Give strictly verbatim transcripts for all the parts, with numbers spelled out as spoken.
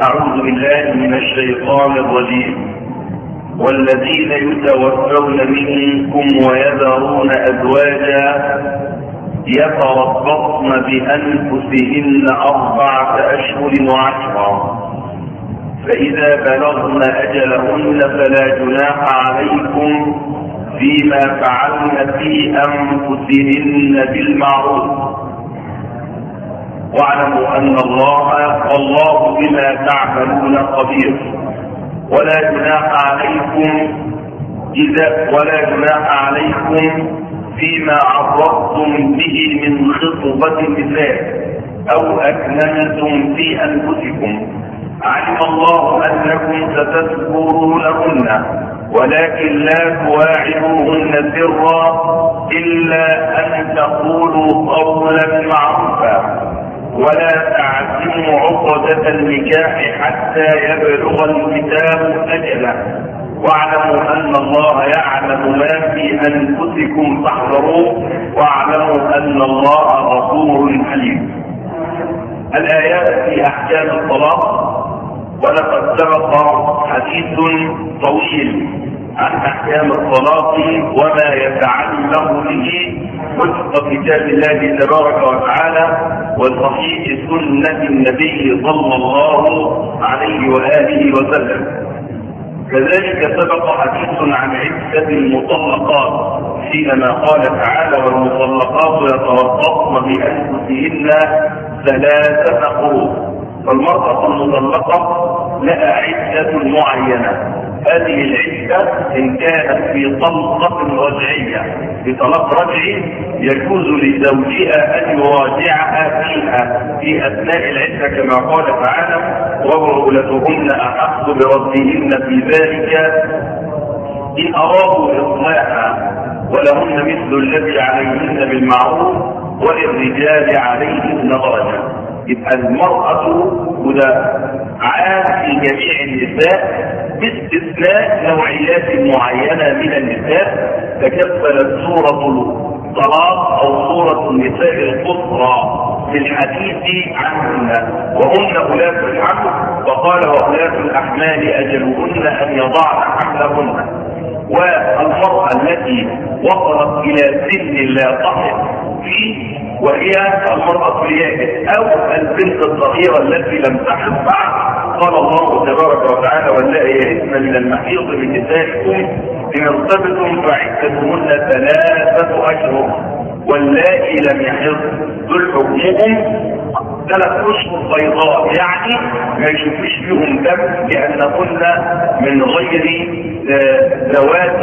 أعوذ بالله من الشيطان الرجيم. والذين يتوفون منكم ويذرون أزواجا يتربصن بأنفسهن أربعة أشهر وعشرا، فإذا بلغن أجلهن فلا جناح عليكم فيما فعلن في أنفسهن بالمعروف، واعلموا أن الله والله بما تعملون خبير. ولا جناح عليكم إذا ولا جناح عليكم فيما عرضتم به من خطبة النساء أو أكننتم في أنفسكم، علم الله أنكم ستذكرونهن ولكن لا تواعدوهن سرا إلا أن تقولوا قولا معروفا، ولا تعزموا عقدة النكاح حتى يبلغ الكتاب أجله، واعلموا أن الله يعلم ما في أنفسكم فاحذروه، واعلموا أن الله غفور حليم. الآيات في أحكام الطلاق. ولقد سبق حديث طويل عن أحكام الطلاق وما يتعلق به وفق كتاب الله تبارك وتعالى وصحيح سنة النبي صلى الله عليه وآله وسلم. كذلك سبق حديث عن عدة المطلقات حينما قال تعالى: والمطلقات يتربصن بأنفسهن ثلاثة قروء. فالمرأة المطلقة لها عدة معينة، هذه العدة إن كانت في طلقة رجعية بطلاق رجعي يجوز لزوجها أن يراجعها فيها في أثناء العدة كما قال تعالى: وبعولتهن أحق بردهن في ذلك إن أرادوا إصلاحا ولهن مثل الذي عليهن بالمعروف وللرجال عليهن درجة. يبقى المرأة وده عام في جميع النساء باستثناء نوعيات معينة من النساء تكفلت سورة الطلاق أو سورة النساء القصرى في الحديث عنهن، وهن أولاة الحمل، وقال: وأولاة الأحمال أجلهن أن يضعن حملهن. والمرأة التي وصلت إلى سن لا تحق فيه وهي المرأة اليائس أو البنت الصغيرة التي لم تحل بعد، قال الله تبارك وتعالى: واللائي يئسن من المحيض من نسائكم إن ارتبتم فعدتهن ثلاثة أشهر واللائي لم يحض ذو حكمهم ثلاث أشهر بيضاء، يعني ما يشوفش فيهم دم لأنهن من غير ذوات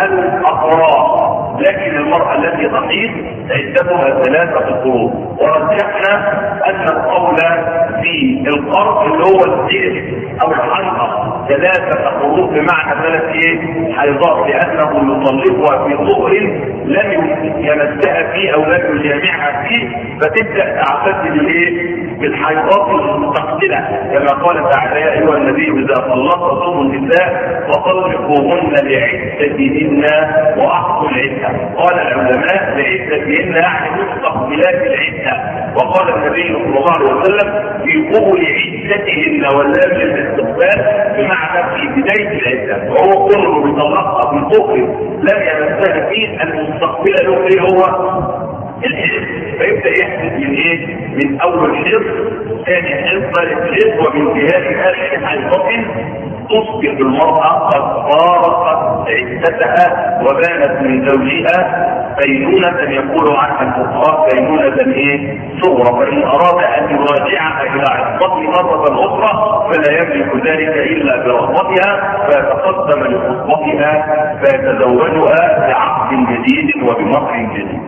الأقراء. لكن المرأة التي تحيض عدتها ثلاثة قروء. ورجحنا أن القول في القرء اللي هو الزيت أو الحنقة ثلاثة قروء بمعنى ثلاث ايه حيضات، لأنه يطلقها في طهر لم يمسها فيه أو لم يجامعها فيه، فتبدأ تعتد بالايه بالحيضات المستقبلة كما قال تعالى: يا أيها النبي إذا طلقتم النساء فطلقوهن لعدتهن وأحصوا العدة. قال العلماء: لعدتهن يعني مستقبلات العدة، وقال النبي صلى الله عليه وسلم: في قبل عدتهن واللام للاستقبال بمعنى في بداية العدة، وهو كله بيطلقها في طهر لم يمسها فيه المستقبلة له ايه هو الحيض، فيبدأ يحدث من ايه؟ من اول حيض، ثاني حيض، ثالث حيض، ومن جهات اخر حيضة تصبح المرأة قد فارقت عدتها وبانت من زوجها بينونة يقول عنها الفقهاء بينونة ايه؟ صغرى، فإن أراد أن يراجعها إلى عصمته مرة أخرى فلا يملك ذلك إلا برغبتها، فيتقدم لخطبتها فيتزوجها بعقد جديد وبمهر جديد.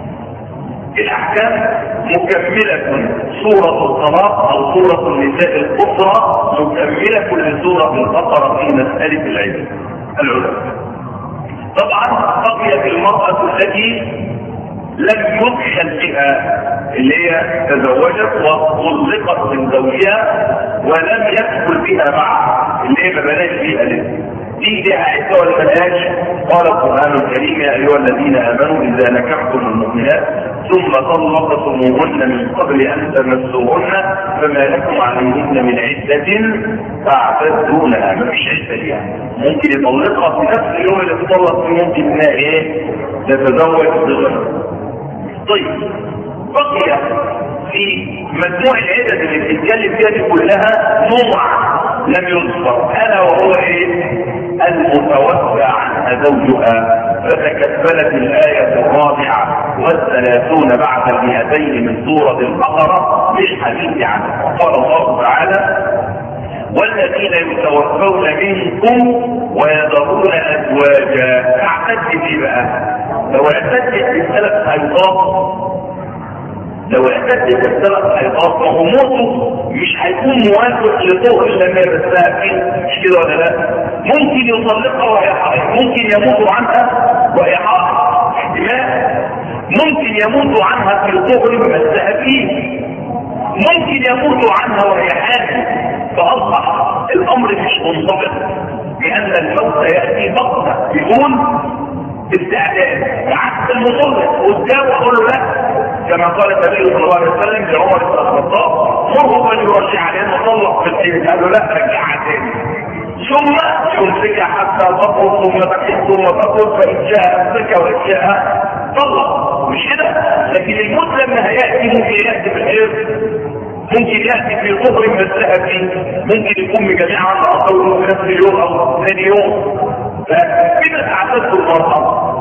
الأحكام مكملة سورة الطلاق أو سورة النساء القصرى مكملة لسورة البقرة في مسألة العدة العلماء. طبعا بقيت المرأة التي لم يدخل بها اللي هي تزوجت وطلقت من زوجها ولم يدخل بها معها اللي هي ما بلاش بيها لسه، دي لها عدة ولا ملهاش؟ قال القرآن الكريم يا أيها الذين آمنوا إذا نكحتم المؤمنات ثم طلقتموهن من قبل أن تمسوهن فما لكم عليهن من عدة تعتدونها. ما فيش عدة يعني، ممكن يطلقها في نفس اليوم اللي تطلق فيه، ممكن انها ايه؟ تتزوج بغيرها. طيب بقي في مجموع العدد اللي بتتكلم فيها دي كلها نوع لم يذكر، الا وهو ايه؟ المتوفى عنها زوجها. فتكفلت الآية الرابعة والثلاثون بعد المئتين من سورة البقرة بالحديث عنه. قال الله تعالى والذين يتوفون منكم ويذرون أزواجا. اعتدت ايه بقى؟ لو اعتدت بالثلاث حيضات، لو اعتدت بالثلاث حيضات فهو موته مش هيكون موافق لطهر لما يرسلها فيه، مش كده ولا لا؟ ممكن يطلقها وهي حائض، ممكن يموت عنها وهي حائض، احتمال ممكن يموت عنها في طهر مسها فيه، ممكن يموت عنها وهي حامل. فاصبح الامر مش منضبط، لان الموت ياتي بغته بدون استعداد، عكس المطلق قدامه يقول له لا، كما قال النبي صلى الله عليه وسلم لعمر بن الخطاب مره من يرجع عليه مطلق في الحين، قال له لا رجعها تاني، ثم يمسكها حتى تطلق ثم تحيط ثم تطلق، فان شاء امسكها وان شاء طلق، مش كده؟ لكن الموت لما هياتي ممكن ياتي بالحيض، ممكن ياتي في طهر مسها فيه، ممكن يكون بجميع عنده في نفس اليوم او ثاني يوم. فكده تعتد المرأة.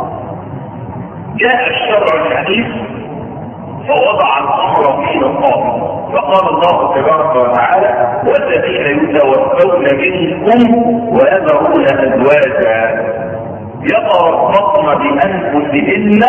جاء الشرع الحديث فوضع الامر في نصابه، فقال الله تبارك وتعالى والذين يتوفون منكم ويذرون ازواجا يتربصن بانفسهن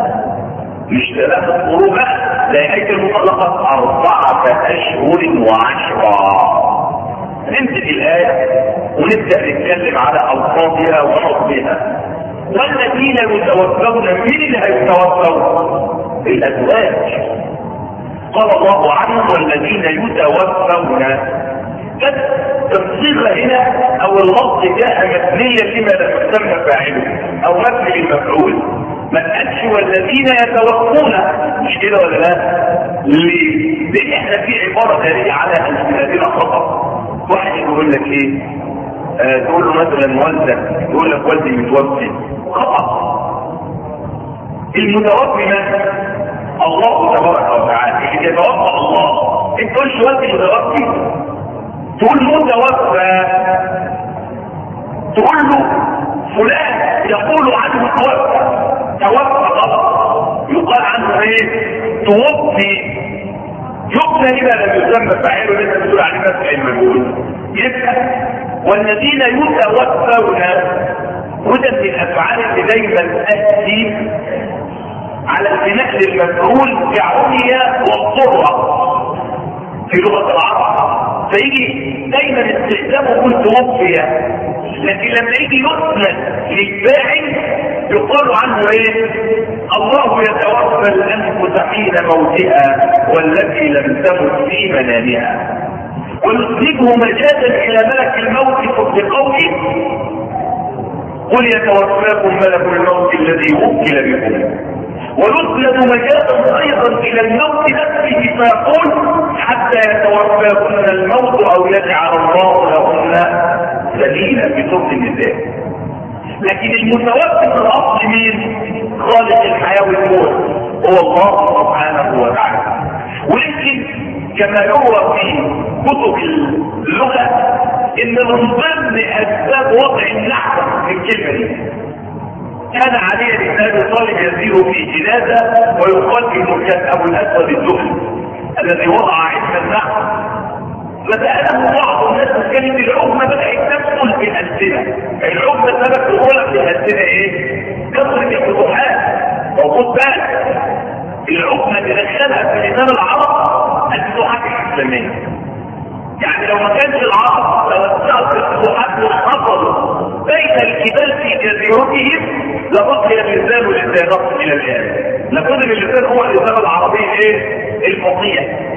مش ثلاثة قروء زي اية المطلقة اربعة اشهر وعشرة. نمسك الآية ونبدأ نتكلم على ألفاظها ونصبها. والذين يتوفون، من اللي هيتوفون؟ الأزواج. قال الله عنهم والذين يتوفون، بس الصيغة هنا أو اللفظ جاء مبنيا لما لم يسمى فاعله أو مبني للمفعول، ما تقالش والذين يتوفون، مش كده ولا لا؟ ليه؟ لأن احنا في عبارة دليل على أن الذين خطأ. واحد يقول لك ايه؟ آه تقول له مثلا والدك، يقول لك والدي متوفي، خطأ. المتوفي من؟ الله تبارك وتعالى، اللي يتوفى الله. انت تقولش والدي متوفي، تقول متوفى، تقول له فلان يقول عنه توفى، توفى غلط، يقال عنه ايه؟ توفي. يبنى لما لم يسمى فاعله لسه بتقول عليه مسح المجهول. يبقى والذين يتوفون، وده من الافعال اللي دايما تاتي على البناء للمفعول كعنية والضرة في لغه العرب، فيجي دايما استخدامه يقول توفي، لكن لما يجي يسند للفاعل يقال عنه ايه؟ الله يتوفى الانفس حين موتها والتي لم تمت في منامها، ويسنده مجازا الى ملك الموت بقوله قل يتوفاكم ملك الموت الذي وكل بكم، ويسند مجازا ايضا الى الموت نفسه فيقول حتى يتوفاكن الموت او يجعل الله لهن سبيلا في سوره النساء. لكن المتوفي في الاصل مين؟ خالق الحياه والموت هو الله سبحانه وتعالى. ولكن كما يروى في كتب اللغه ان من ضمن اسباب وضع النحو في الكلمه دي كان علي بن ابي طالب يسير في جنازه ويقال انه كان ابو الاسود الزهري الذي وضع علم النحو، فسأله بعض الناس كلمة العقمة بدأت تدخل في الألسنة. العقمة سبب دخولها في الألسنة ايه؟ كثرة الفتوحات. وخد بالك العقمة تدخلها في لسان العرب الفتوحات الإسلامية. يعني لو ما كانش العرب توسعت الفتوحات والحصل بين الجبال في جزيرتهم لبقي اللسان لسانات إلى الآن. لكن اللسان هو اللسان العربي ايه؟ الفصيح.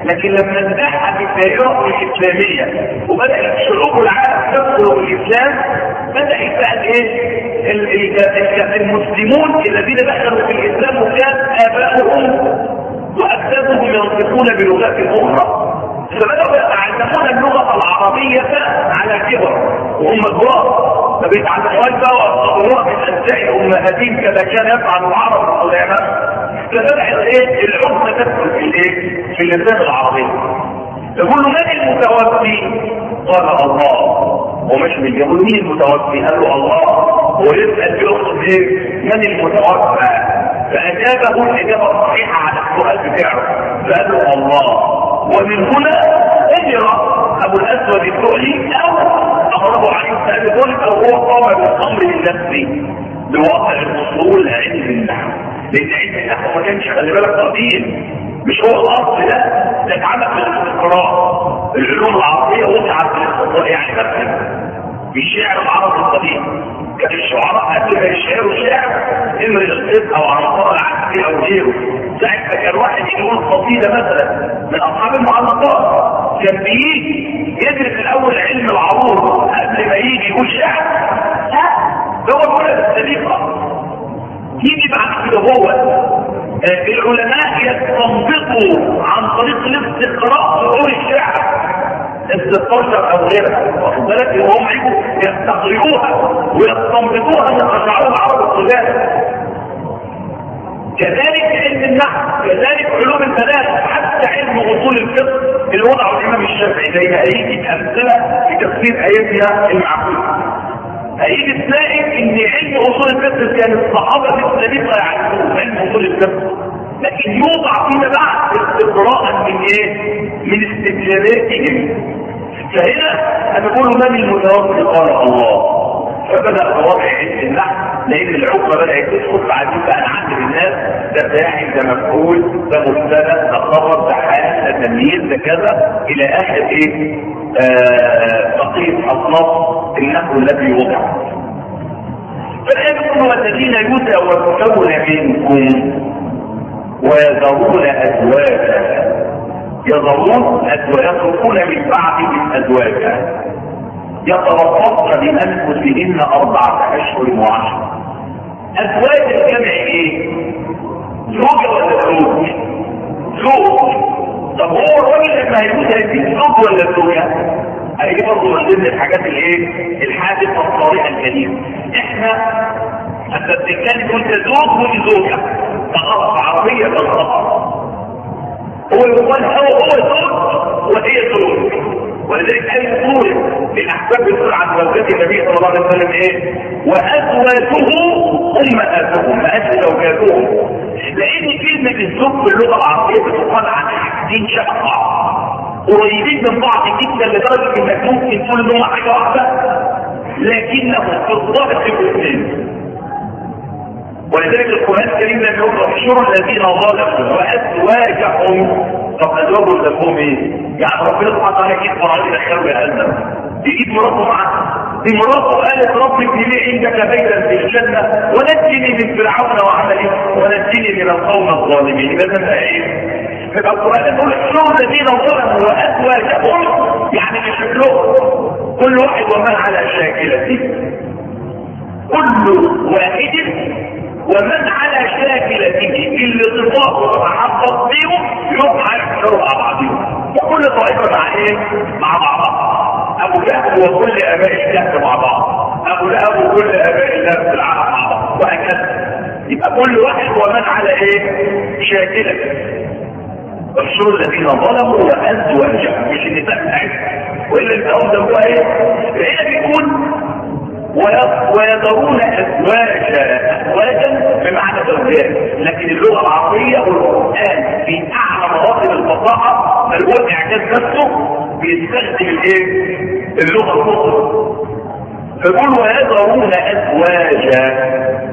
لكن لما انتهى بالدائره الاسلاميه وبدات شعوب العالم تدخل الاسلام، بدا يبقى ايه المسلمون الذين دخلوا في الاسلام وكان اباؤهم واجدادهم ينطقون بلغات اخرى، فبداوا يتعلمون اللغه العربيه على كبر وهم كبار، فبيتعلموها بقى ويصدروها من اجزاء امهاتهم كما كان يفعل العرب القدامى. فبدأ ايه العرف تدخل في الايه في اللسان العربي. يقول له من المتوفي؟ قال الله. ومش من يقول مين المتوفي؟ قال له الله. ويسأل بيقصد ايه من المتوفى؟ فأجابه الإجابة الصحيحة على السؤال بتاعه، فقال له الله. ومن هنا أجرى أبو الأسود الدؤلي أو أمره عليه بن أبي طالب أو هو قام بالأمر لنفسه بواقع الأصول علم النحو، لأن علم النحو ما كانش خلي بالك قديم، مش هو الأصل ده، ده اتعمل في الاستقراء. العلوم العربية وضعت في الاستقراء، يعني مثلا في الشعر العربي القديم كان الشعراء قبل ما يشعروا شعر امرئ القيس أو عمار العسكري أو غيره، ساعة ما كان واحد يقول قصيدة مثلا من أصحاب المعلقات كان بيجي يدرس الأول علم العروض قبل ما يجي يقول شعر. ده هو الولد السليقة. يجي بعد كده هو العلماء يستنبطوا عن طريق الاستقراء ظهور الشعر ستاشر او غيرها، واخد بالك؟ وهم يجوا يستقرئوها ويستنبطوها من اشعار العرب القدامى. كذلك علم النحو، كذلك علوم البلاغه، حتى علم اصول الفقه اللي وضعه الامام الشافعي زي ما هيجي امثله في تفسير ايتنا المعقوله. هيجي تلاقي ان علم اصول الفقه كان الصحابه السابقه يعرفون علم اصول الفقه، لكن يوضع فيما بعد استقراء من ايه؟ من استدلالاتهم. فهنا انا بقول من المتوفي؟ قال الله. فبدا وضع علم النحو، لان العقبه بدات تدخل بعدين بقى نعلم الناس ده فاعل، ده مفعول، ده مبتدا، ده خبر، ده حال، ده تمييز، ده كذا الى اخر ايه؟ بقيه اصناف النحو الذي وضع. فالآن يقول والذين يتوفون منكم ويذرون ازواجا، يذرون ازواجا يتركون من بعدهم ازواجا يتربصن بانفسهن اربعه اشهر وعشره. ازواج الجمع ايه؟ زوجه ولا زوج؟ زوج. طب هو الراجل لما هيموت هيجيب زوج ولا زوجه؟ هيجي برضه من ضمن الحاجات الايه؟ الحادثه الطريقه الكريمه. احنا لما بنتكلم قلت زوج ودي زوجه، تغلط عربيه بالخطا. هو يقول هو هو زوج وهي زوج، ولذلك قال يقول الاحباب بتقول عن زوجات النبي صلى الله عليه وسلم ايه؟ وازواجه امهاتهم، امهات زوجاتهم. لان كلمه الزوج في اللغه العربيه بتقال عن حاجتين شقه قريبين من بعض جدا لدرجه انك ممكن تقول انهم حاجه واحده لكنهم في الضابط الاثنين. ولذلك القران الكريم لم يقل احشروا الذين ظلموا وازواجهم. طب ازواجهم لهم ايه؟ يعني ربنا سبحانه وتعالى يجيب قرآن يدخلوا جهنم، يجيب مراته معاه. دي مراته قالت رب ابن لي عندك بيتا في الجنه ونجني من فرعون وعمله ونجني من القوم الظالمين. يبقى ده ايه؟ يبقى القرآن يقول احشروا الذين ظلموا وازواجهم، يعني بشكلهم كل واحد ومن على شاكلته، كل واحد ومن على شاكلته اللي صفاته تحقق بيهم يبقى يحشروا مع بعضهم، وكل طائفه مع ايه؟ مع بعضها. ابو جهل وكل اباء الكهف مع بعض، ابو لهب وكل اباء الله في العالم مع بعض، وهكذا. يبقى كل واحد ومن على ايه؟ شاكلته. احشروا الذين ظلموا وازواجهم، مش النساء بتاعتهم، والا الكلام ده هو ايه؟ هنا بيكون ويذرون ازواجا، ازواجا بمعنى زوجات، لكن اللغه العربيه والقران في اعلى مراتب الفصاحه بل هو الاعجاز نفسه بيستخدم الايه؟ اللغه الفصحى. فيقول ويذرون ازواجا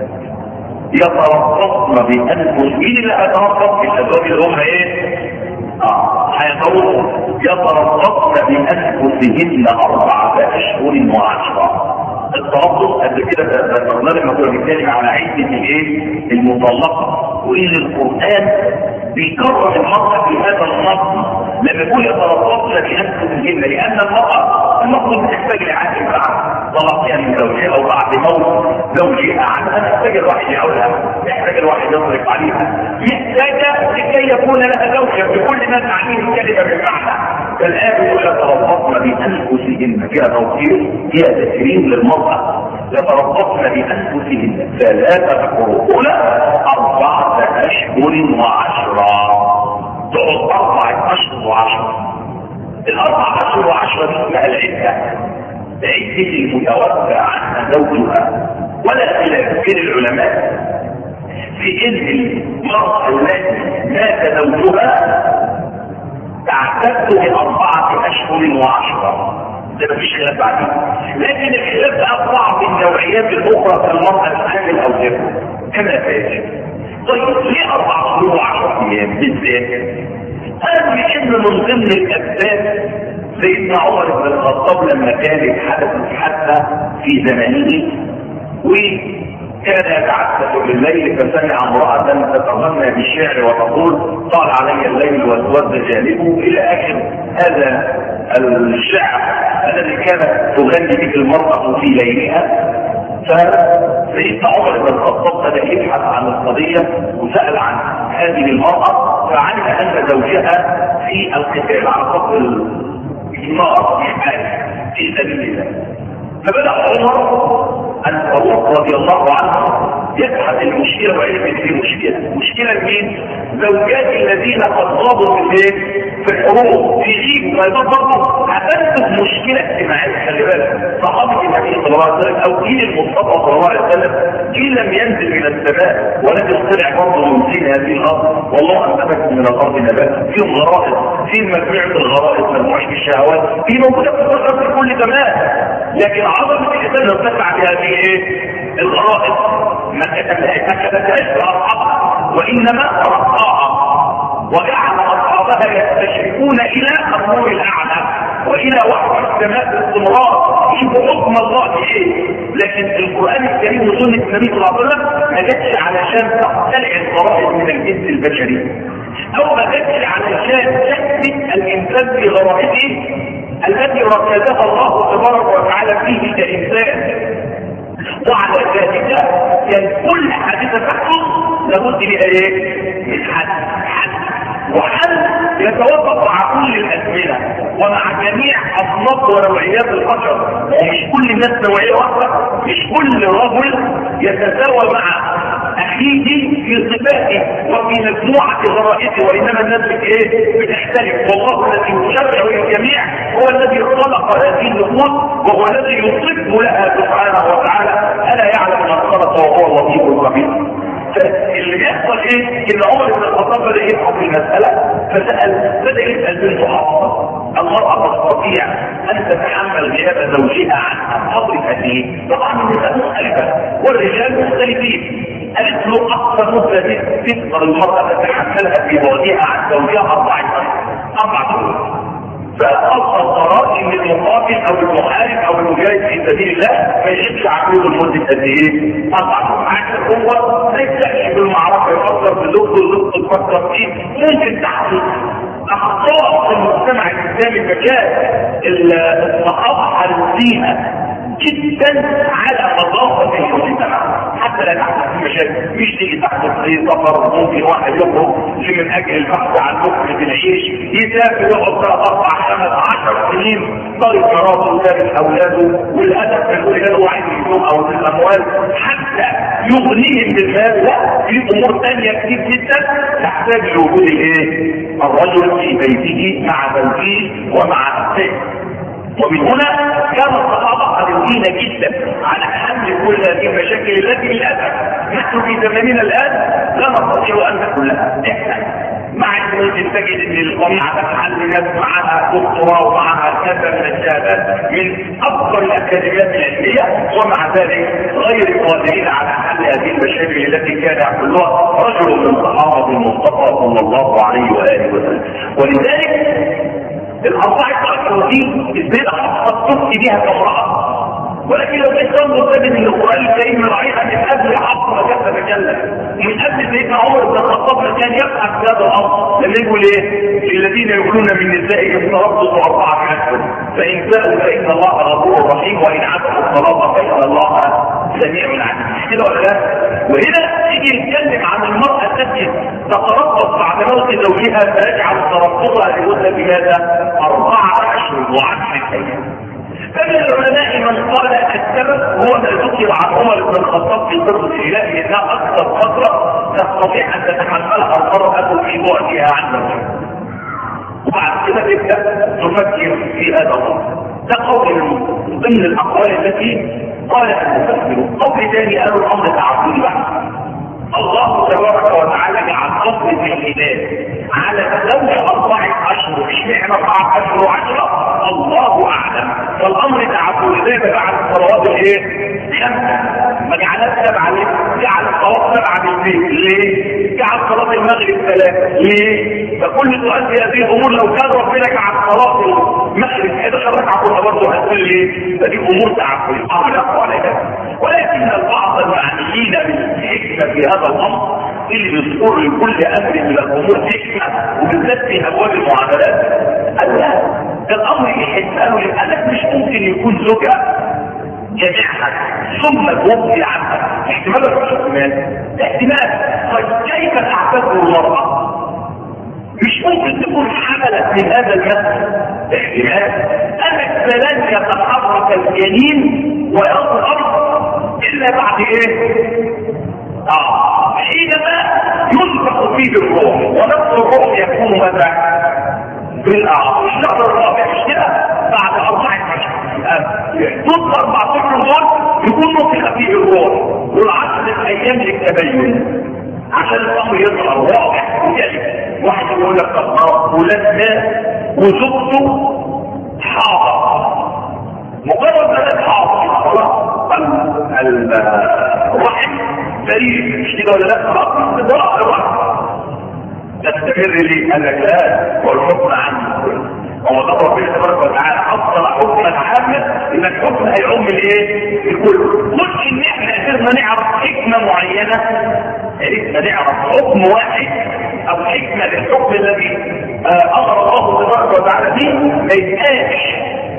يتربصن بانفسهن. مين اللي هيتربص؟ الازواج اللي هم ايه؟ اه هيتربصن يتربصن بانفسهن اربعه اشهر وعشره. التربص قبل كده ذكرنا لما كنا بنتكلم على عده الايه؟ المطلقه، وان القران بيكرر المرأة في هذا النص لما يقول يتربصن بانفسهن، لان المراه المفروض تحتاج لعهد بعد طلقها من زوجها او بعد موت زوجها عنها، تحتاج الواحد يعولها، تحتاج الواحد يصرف عليها، محتاجه لكي يكون لها زوجها بكل ما تعنيه الكلمه بالمعنى. فالآن يقول يتربصن بانفسهن، فيها توفير، فيها تكريم للمراه. يتربصن بانفسهن ثلاثه قروء، اربعه اشهر وعشرا، تقعد اربعه اشهر وعشرا. الاربع اشهر وعشرة دي اسمها العده، عده المتوفى عنها زوجها. ولا خلاف بين العلماء في ان المرأة التي مات زوجها تعتد باربعه اشهر وعشرة، ده مفيش خلاف بعدين. لكن الخلاف بقى بعض النوعيات الاخرى كالمرأة الحامل او غيرها كما فاتت. طيب ليه اربع شهور وعشرة ايام بالذات؟ قال لان من ضمن الاسباب سيدنا عمر بن الخطاب لما كانت حدثت حادثه في زمانه وكان يتعسف بالليل فسمع امراه تتغنى بالشعر وتقول طال علي الليل واسود جانبه الى اخر هذا الشعر الذي كانت تغني به المراه في ليلها. فسيدنا عمر بن الخطاب بدا يبحث عن القضيه وسال عن هذه المراه، فعلم ان زوجها في القتال على خط النار في سبيل الله. فبدا عمر ان الفاروق رضي الله عنه يبحث المشكله وعلم ان في مشكله. مشكله مين؟ زوجات الذين قد غابوا في الايه؟ في الحروب في جيب ما برضه هتنتج مشكله اجتماعيه. خلي بالك صحابه النبي صلى الله عليه وسلم او جيل المصطفى صلى الله عليه وسلم جيل لم ينزل من السماء ولم يطلع برضه من سين هذه الارض، والله انبتكم من الارض نباتا، فيهم غرائز، فيهم مجموعه الغرائز مجموعه الشهوات، في موجوده في البشر في كل زمان، لكن عظمه الانسان ارتفع بهذه ايه؟ الغرائز ما كتبتهاش باصحابها وانما رفعها وجعل اصحابها يستشرفون الى النور الاعلى والى وحي السماء باستمرار يشوفوا حكم الله ايه. لكن القران الكريم وسنه النبي صلى الله عليه وسلم ما جاتش علشان تقتلع الغرائز من الجنس البشري، او ما جاتش علشان تثبت الانسان في غرائزه التي ركزها الله تبارك وتعالى فيه كانسان. وعلى ذلك كان كل حادثه تحصل لابد لها ايه؟ من حد حد وحل يتوافق مع كل الازمنه ومع جميع اصناف ونوعيات البشر، ومش كل الناس نوعيه واحده، مش كل رجل يتساوى مع اخيه في صفاته وفي مجموعه غرائزه، وانما الناس ايه؟ بتختلف. والله الذي يشرع للجميع هو الذي خلق هذه النفوس وهو الذي يصف لها سبحانه وتعالى، الا يعلم من خلق وهو اللطيف الخبير. فاللي بيحصل ايه؟ ان عمر بن الخطاب بدا يفهم في المساله فسال بدا يسال بنته حفصه المراه تستطيع ان تتحمل غياب زوجها عن قدر قد ايه؟ طبعا النساء مختلفه والرجال مختلفين. قالت له اكثر مده تقدر المراه تتحملها في بعدها عن زوجها اربع اربع شهور. فأصل القرار ان المقاتل او المحارب او المجاهد في سبيل الله ما يشدش عقله لمده قد ايه؟ اربع شهور. عشان هو ما يبداش بالمعركه يفكر في اللغز واللغز يفكر فيه. ممكن تحصل اخطاء في المجتمع الاسلامي فكان الصحابه حريصين جدا على نظافه المجتمع حتى لا تحصل في مشاكل. مش تيجي تحصل في سفر ممكن واحد يخرج من اجل البحث عن لقمه العيش يسافر يقعد ثلاث اربع خمس عشر سنين طالب مراته وثالث اولاده والهدف من اولاده هو عايز اليوم او الاموال حتى يغنيهم بالمال. لا، في امور ثانيه كتير جدا تحتاج لوجود الايه؟ الرجل في بيته مع زوجه ومع ابنائه. ومن هنا كان الصحابه قادرين جدا على حل كل هذه المشاكل التي للاسف نحن في زماننا الان لا نستطيع ان نحلها. مع ان ممكن تجد ان القناعه تحل ناس معها دكتوراه ومعها كذا من الشهادات من افضل الاكاديميات العلميه، ومع ذلك غير قادرين على حل هذه المشاكل التي كان يحلها رجل من صحابه المصطفى صلى الله عليه واله وسلم. ولذلك الاربعه اشهر دي البدعه قد تفتي بها كامراه، ولكن لو كنت تنظر تجد ان القران الكريم رايها من قبل عصر ما كان تتكلم، ومن قبل سيدنا عمر بن الخطاب كان يبحث في هذا الامر. لما يقول ايه؟ الذين يقولون من نسائهم تربصوا اربعه اشهر فان فاءوا فان الله غفور رحيم وان عزموا الطلاق فان الله سميع عليم. كده ولا لا؟ وهنا يجي يتكلم عن المراه التي تتربص بعد موت زوجها فيجعل تربصها لمده بهذا اربعه اشهر وعشره ايام. فمن العلماء من قال السبب هو ما ذكر عن عمر بن الخطاب في قصه الهلال انها اكثر فتره تستطيع ان تتحملها المراه في بعدها عن زوجها، وبعد كده تبدا تفكر في هذا الامر. ده قول من ضمن الاقوال التي قالها المفسرون. قول ثاني قالوا الامر تعبدي بحت. الله تبارك وتعالى جعل قصد الهلال على زوج اربعه اشهر، اشمعنى اربعه اشهر وعشره؟ الله اعلم. فالامر تعبدي زي ما جعل الصلوات الايه؟ خمسه، ما جعلها سبعه ليه؟ جعل الصلاه سبعه بالبيت ليه؟ جعل صلاه المغرب ثلاثه ليه؟ فكل سؤال في هذه الامور لو كان ربنا جعل صلاه المغرب احداشر ركعه كنا برضه هتقول ليه؟ فدي امور تعبدي امر عليها. ولكن البعض المعنيين بالحكمه في هذا الامر اللي بيذكر لكل امر من الامور حكمه وبالذات في ابواب المعاملات، قال لا الامر يحس قالوا لانك مش ممكن يكون زوجها جميعها ثم توفي عنها، احتمال ولا احتمال؟ احتمال. طيب كيف تعتبر المراه؟ مش ممكن تكون حملت من هذا المسجد احتمال انك فلن يتحرك الجنين ويظهر الا بعد ايه؟ اه حينما ينفخ فيه الروح، ونفس الروح يكون متى؟ بالاعراض. الشهر الرابع مش كده؟ بعد اربعه اشهر. طول اربعه اشهر دول يكون نفخ فيه الروح، والعشر ايام للتبين عشان الامر يظهر واضح وجلي. واحد يقول لك طب ولادنا وزوجته حاضر، مجرد ما لك حاضر خلاص الرحم بريء، مش كده ولا لا؟ خلاص استدراء الرحم تستمر لي. قال لك لا، والحكم عنه هو ده ربنا تبارك وتعالى حصل حكما عاما ان الحكم هيعم الايه؟ الكل. مش ان احنا قدرنا نعرف حكمه معينه، عرفنا نعرف حكم واحد او حكمه للحكم الذي امر الله تبارك وتعالى به، ما يبقاش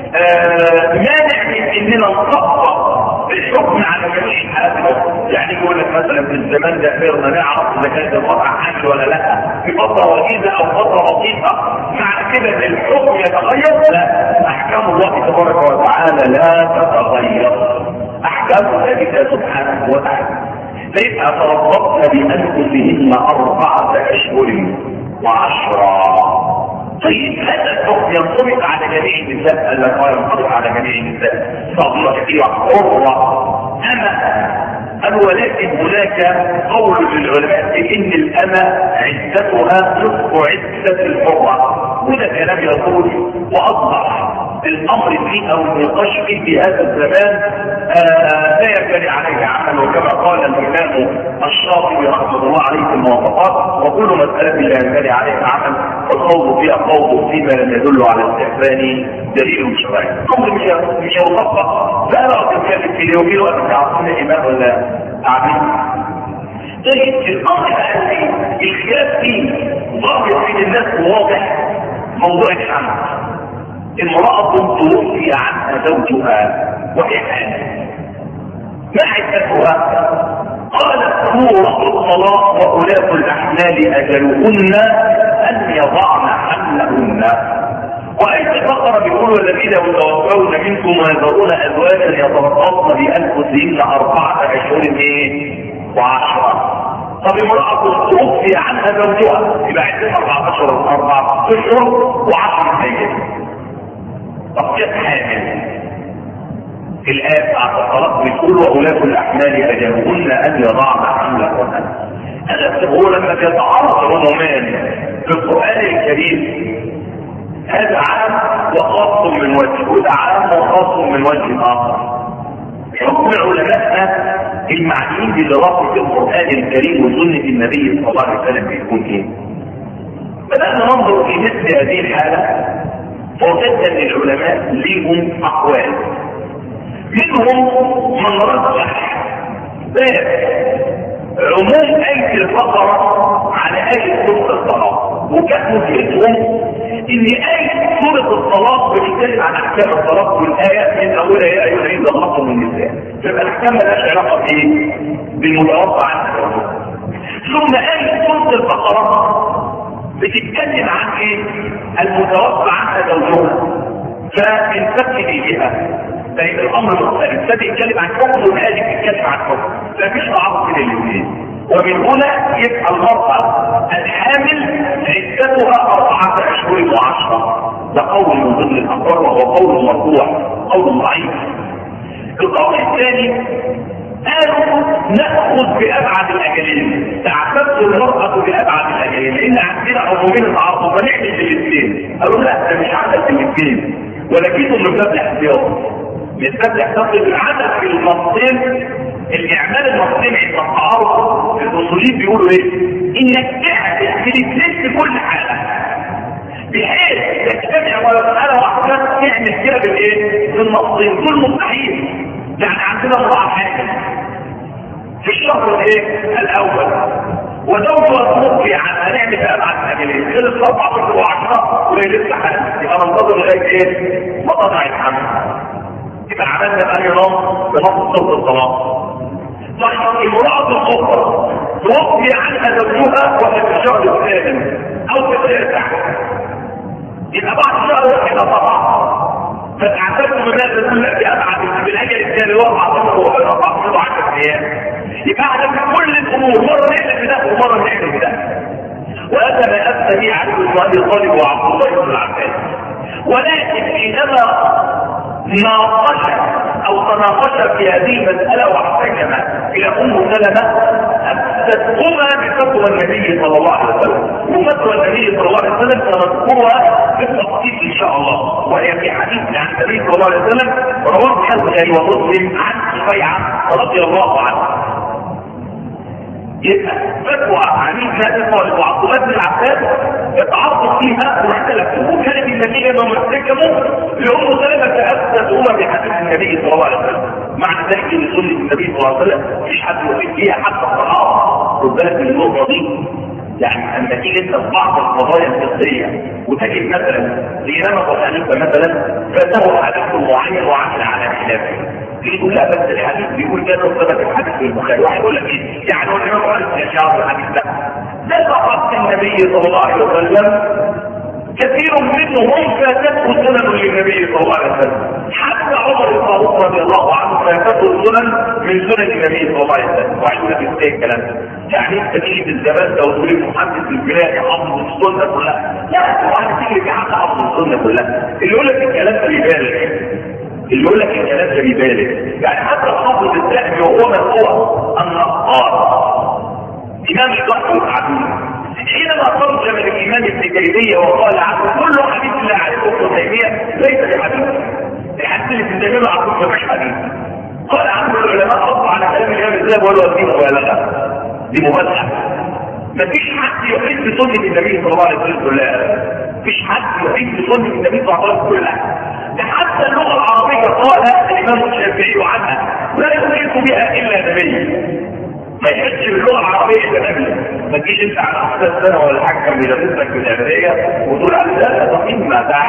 مانع من اننا نطبق الحكم على جميع الحالات. يعني يقول لك مثلا في الزمان ده قدرنا نعرف اذا كانت المراه حامل ولا لا في فتره وجيزه او فتره بسيطه، مع كده ان الحكم يتغير؟ لا، احكام الله تبارك وتعالى لا تتغير، احكام ثابته سبحانه وتعالى. فيبقى تربصن بانفسهن اربعه اشهر وعشرا. طيب هذا الحكم ينطبق على جميع النساء؟ قال لك ينطبق على جميع النساء، صغيره كثيره حره اما. قال ولكن هناك قول للعلماء ان الامه عدتها نصف عده الحره، وده كلام يقول واصبح الامر فيه او النقاش فيه في هذا الزمان لا يجري عليه عمل، وكما قال الامام الشاطبي رحمه الله عليه في الموافقات وكل مساله لا يجري عليها عمل والخوض فيها خوض فيما لم يدل على استحسان دليل شرعي. الامر مش يطبق، لا لا تتكلم في اليومين وقت تعرفون ايمان ولا عبيد. طيب الامر الاساسي الخلاف فيه ظاهر بين الناس واضح، موضوع الحمل. المرأة توفي عنها زوجها وهي حامل، ما عدتها؟ قالت سورة الطلاق وأولاة الأحمال أجلهن أن يضعن حملهن. وآية البقرة بيقول والذين يتوفون منكم ويذرون أزواجا يتربصن بأنفسهن أربعة أشهر وعشرة. طب امرأة توفي عنها زوجها يبقى عندها أربعة أشهر أربعة أشهر وعشرة أيام. طب كيف حامل؟ الآية بعد الطلاق بتقول وأولاة الأحمال أجلهن أن يضعن حملهن. هذا هو لما يتعارض عنوان في القرآن الكريم، هذا عام وخاص من وجه وده عام وخاص من وجه آخر. حكم علماءنا المعنيين بدراسة القرآن الكريم وسنة النبي صلى الله عليه وسلم بيكون ايه؟ بدأنا ننظر في مثل هذه الحالة، وجدنا ان العلماء ليهم اقوال. من منهم من رجح باب عموم آية البقرة على آية سورة الطلاق، وكانت مشكلتهم ان آية سورة الطلاق بتتكلم عن احكام الطلاق والآية من اولها يا ايها الذين طلقتم النساء، فيبقى الاحكام مالهاش علاقة بايه؟ بالمتوقع عنها. ثم آية سورة البقرة بتتكلم عن ايه؟ المتوقع عنها زوجها، فبنفكر بيها بين الامر مختلف، ده بيتكلم عن حكم والآية بتتكلم عن حكم، فمفيش تعارض بين الاثنين. ومن هنا يبقى المرأة الحامل عدتها أربعة أشهر وعشرة، ده قول من ضمن الأقوال وهو قول مرفوع، قول ضعيف. القول الثاني قالوا نأخذ بأبعد الأجلين، تعتبر المرأة بأبعد الأجلين، لأن عندنا عمومين تعارض فنعمل بالاثنين. قالوا لا، ده مش عدد بالاثنين، ولكنه من باب الاحتياط، من باب الاحتياط العدد في المنطقين. الاعمال المنطقين عند التعارض الاصوليين بيقولوا ايه؟ انك تعمل بالاثنين في كل حاله، بحيث تجتمع ولا مساله واحده تعمل كده بالايه؟ بالنصين، دول مستحيل. يعني عندنا امراه حامل في الشهر الايه؟ الاول، ودوره مطلع عنها نعمل ابعد الاجلين، غير الاربعه وعشره وهي لسه حامل، يبقى ننتظر لغايه ايه؟ ما تضع الحمل. يبقى عملنا بأي نص؟ بنص صوت الطلاق. طيب المرأة الأخرى توفي عنها زوجها وهي في الشهر الثاني أو في التاسع، يبقى بعد شهر واحد طبعا، فتعتبر بماذا تقول لك أبعد بالأجل الثاني وأربع شهور وأربع شهور وعشرة أيام. يبقى احنا في كل الأمور مرة نعمل بده ومرة نعمل بده. وهذا ما أفتى به علي بن أبي طالب وعبد الله بن العباس. ولكن حينما ناقش او تناقش في هذه المسألة واحتكم الى ام سلمة، افتتهما بفتوى النبي صلى الله عليه وسلم، وفتوى النبي صلى الله عليه وسلم سنذكرها بالتفصيل ان شاء الله، وهي في حديث عن النبي صلى الله عليه وسلم رواه البخاري ومسلم عن رفيعة رضي الله عنه. يبقى فتوى علي بن ابي طالب وعبد الله بن العباس يتعرض فيها واختلفوا، وكانت النتيجه انهم احتكموا لام سلمة فافتتهما بحديث النبي صلى الله عليه وسلم. معنى ذلك ان سنه النبي صلى الله عليه وسلم مفيش حد يؤمن فيها حتى الصحابه. خد بالك من النقطه دي، يعني ان تيجي انت في بعض القضايا الفقهيه وتجد مثلا الامام ابو حنيفه مثلا فاته حديث معين وعمل على خلافه، يقول لا بس الحديث بيقول كذا وثبت الحديث في البخاري، واحد يقول لك ايه؟ يعني هو الامام قال يا شعب الحديث ده ده فقط النبي صلى الله عليه وسلم كثير منهم فاتته سنن للنبي صلى الله عليه وسلم، حتى عمر الفاروق رضي الله عنه فاتته سنن من سنن النبي صلى الله عليه وسلم. وعايز لك ازاي الكلام ده؟ يعني انت تيجي في الزمان ده وتقول المحدث البلاد حافظ السنه كلها، لا واحد تيجي في حد حافظ السنه كلها، اللي يقول لك الكلام ده بيبالغ، اللي يقول لك الكلام ده بيبالغ. يعني حتى الحافظ الذهبي وهو من هو النقاد امام الجرح والتعديل حينما ترجم الامام ابن تيميه وقال عنه كل حديث لا يعرفه ابن تيميه ليس بحديث، الحديث اللي ابن تيميه معروف مش حديث. قال عنه العلماء حطوا على كلام الامام الذهبي وقالوا دي مبالغه، دي مبالغه. مفيش حد يحيط بسنه النبي صلى الله عليه وسلم كلها، مفيش حد يحيط بسنه النبي صلى الله عليه وسلم كلها. ده حتى اللغه العربيه قال الامام الشافعي عنها لا يحيط بها الا نبي، ما يحسش باللغه العربيه الا نبي. ما تجيش انت على احداث سنه ولا حاجه من مدرستك بالعبريه وتقول على ده تقييم ده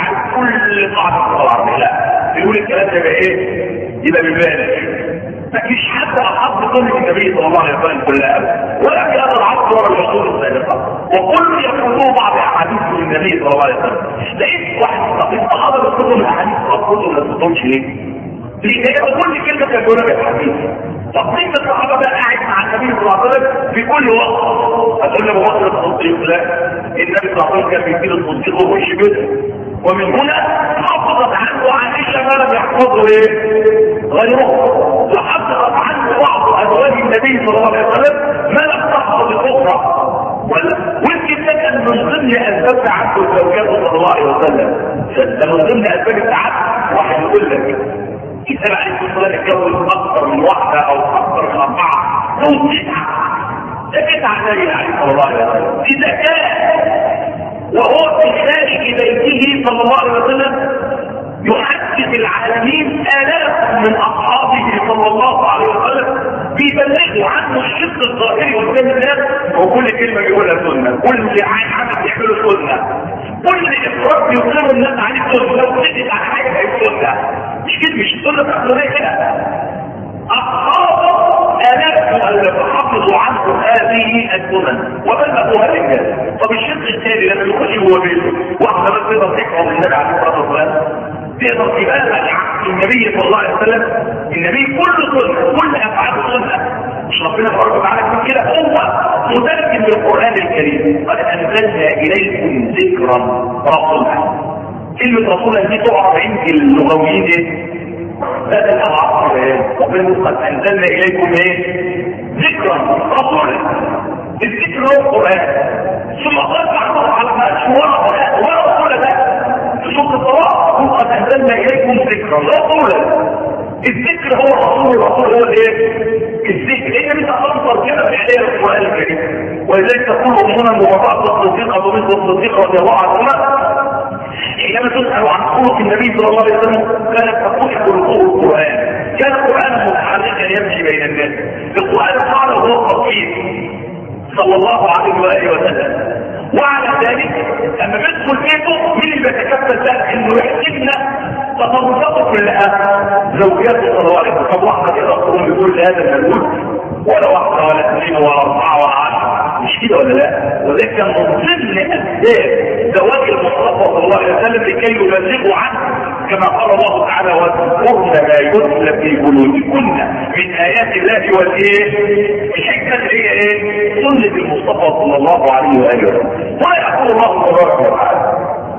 كل قاعده اللغه العربيه، لا بيقول الكلام ده ايه؟ يبقى بيبالغ. ما فيش حد احط سنه النبي صلى الله عليه وسلم كلها ولا في هذا العصر ولا العصور السابقه، وكل يقولوا بعض احاديث النبي صلى الله عليه وسلم. لقيت واحد صحيح حضر الكتب الاحاديث والكتب ما تقولش ليه؟ لان كل كلمه كانت بتقولها بالحديث. تصنيف الصحابه بقى قاعد مع النبي صلى الله عليه وسلم في كل وقت، هتقول له بكر الصديق لا، النبي صلى الله عليه وسلم كان بيدير الصديق ويخش بيته، ومن هنا حفظت عنه عائشه ما لم يحفظه ايه؟ غيره، وحفظت عنه بعض ازواج النبي صلى الله عليه وسلم ما لم تحفظ الاخرى. ويمكن ده كان من ضمن اسباب تعدد زوجاته صلى الله عليه وسلم، ده من ضمن اسباب التعدد. واحد يقول لك النبي عليه الصلاه والسلام اتجوز اكثر من واحده او اكثر من اربعه او تسعه، ده تسعه النبي عليه الصلاه والسلام اذا كان وهو في خارج بيته صلى الله عليه وسلم يحدث العالمين آلاف من أصحابه الظاهري قدام الناس وكل كلمه بيقولها سنه، كل عمل بيعمله سنه، كل افراد بيقولوا الناس عليه سنه، لو كذب على حاجه هي سنه. مش كده، مش السنه تقليديه كده. اصحاب آلاف أن يتحفظوا عنكم هذه السنن وبلغوا هذه الناس. طب الشق الثاني لما يخش هو بيته واحده بس تقدر تحفظ النبي عليه الصلاه والسلام، تقدر تبالغ عن النبي صلى الله عليه وسلم. النبي كل سنه، كل افعاله سنه. مش ربنا تبارك وتعالى من كده هو مترجم للقران الكريم. قد انزلنا اليكم ذكرا رسولا. كلمه رسولا دي تعرف عند اللغويين ايه؟ هذا الأضعاف ربنا قد أنزلنا إليكم إيه؟ ذكرا رسولا. الذكر هو القرآن. ثم قال بعضهم على ما شوارع ولا رسول ده في سورة الطلاق قد أنزلنا إليكم ذكرا رسولا. الذكر هو الرسول، الرسول هو الايه؟ الذكر. هي دي تفسر كده فعليا القرآن الكريم. ولذلك تقول أمنا المباركة الصديقة ومثل الصديقة رضي الله عنهما حينما تسأل عن خلق النبي صلى الله عليه وسلم كانت تقول خلقه القرآن. كان القرآن متحركا يمشي بين الناس. القرآن قال هو خطيب صلى الله عليه وآله وسلم. وعلى ذلك لما بيدخل بيته مين اللي بيتكفل ده انه يحكمنا تصرفاته كلها؟ زوجاته صلى الله عليه وسلم. طب واحده كده تقوم بكل هذا المجهود؟ ولا واحده ولا اثنين ولا اربعه ولا عشره، مش كده ولا لا؟ وذلك كان من ضمن اسباب زواج المصطفى صلى الله عليه وسلم لكي يبلغوا عنه كما قال الله تعالى واذكرن ما يتلى في بيوتكن من ايات الله والايه؟ الحكمه هي ايه؟ سنه المصطفى صلى الله عليه واله وسلم. ويقول الله تبارك وتعالى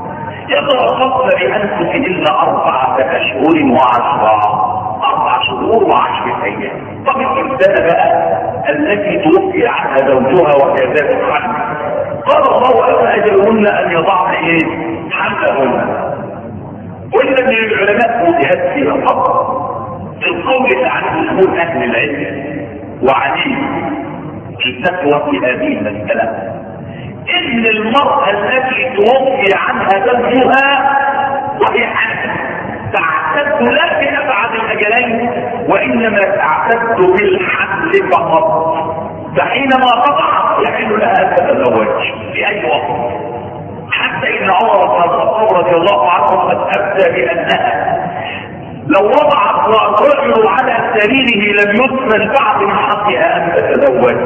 يترخصن بانفسهن اربعه اشهر وعشرا. اربع شهور وعشر ايام. طب الانسانه بقى التي توفي عنها زوجها وهي ذات الحمل قال الله لها اجلهن ان يضعن ايه؟ حملهن. وإن من العلماء وجهات فيها الفضل في القول عن جمهور اهل العلم وعنيه الفتوى في هذه المساله ان المراه التي توفي عنها زوجها وهي حامل تعتد لا بأبعد الأجلين وإنما تعتد بالحمل فقط. فحينما تضع يحل لها أن تتزوج في أي وقت. حتى إن عمر بن الخطاب رضي الله عنه قد أفتى بأنها لو وضعت والرجل على سريره لم يثمن بعد من حقها أن تتزوج،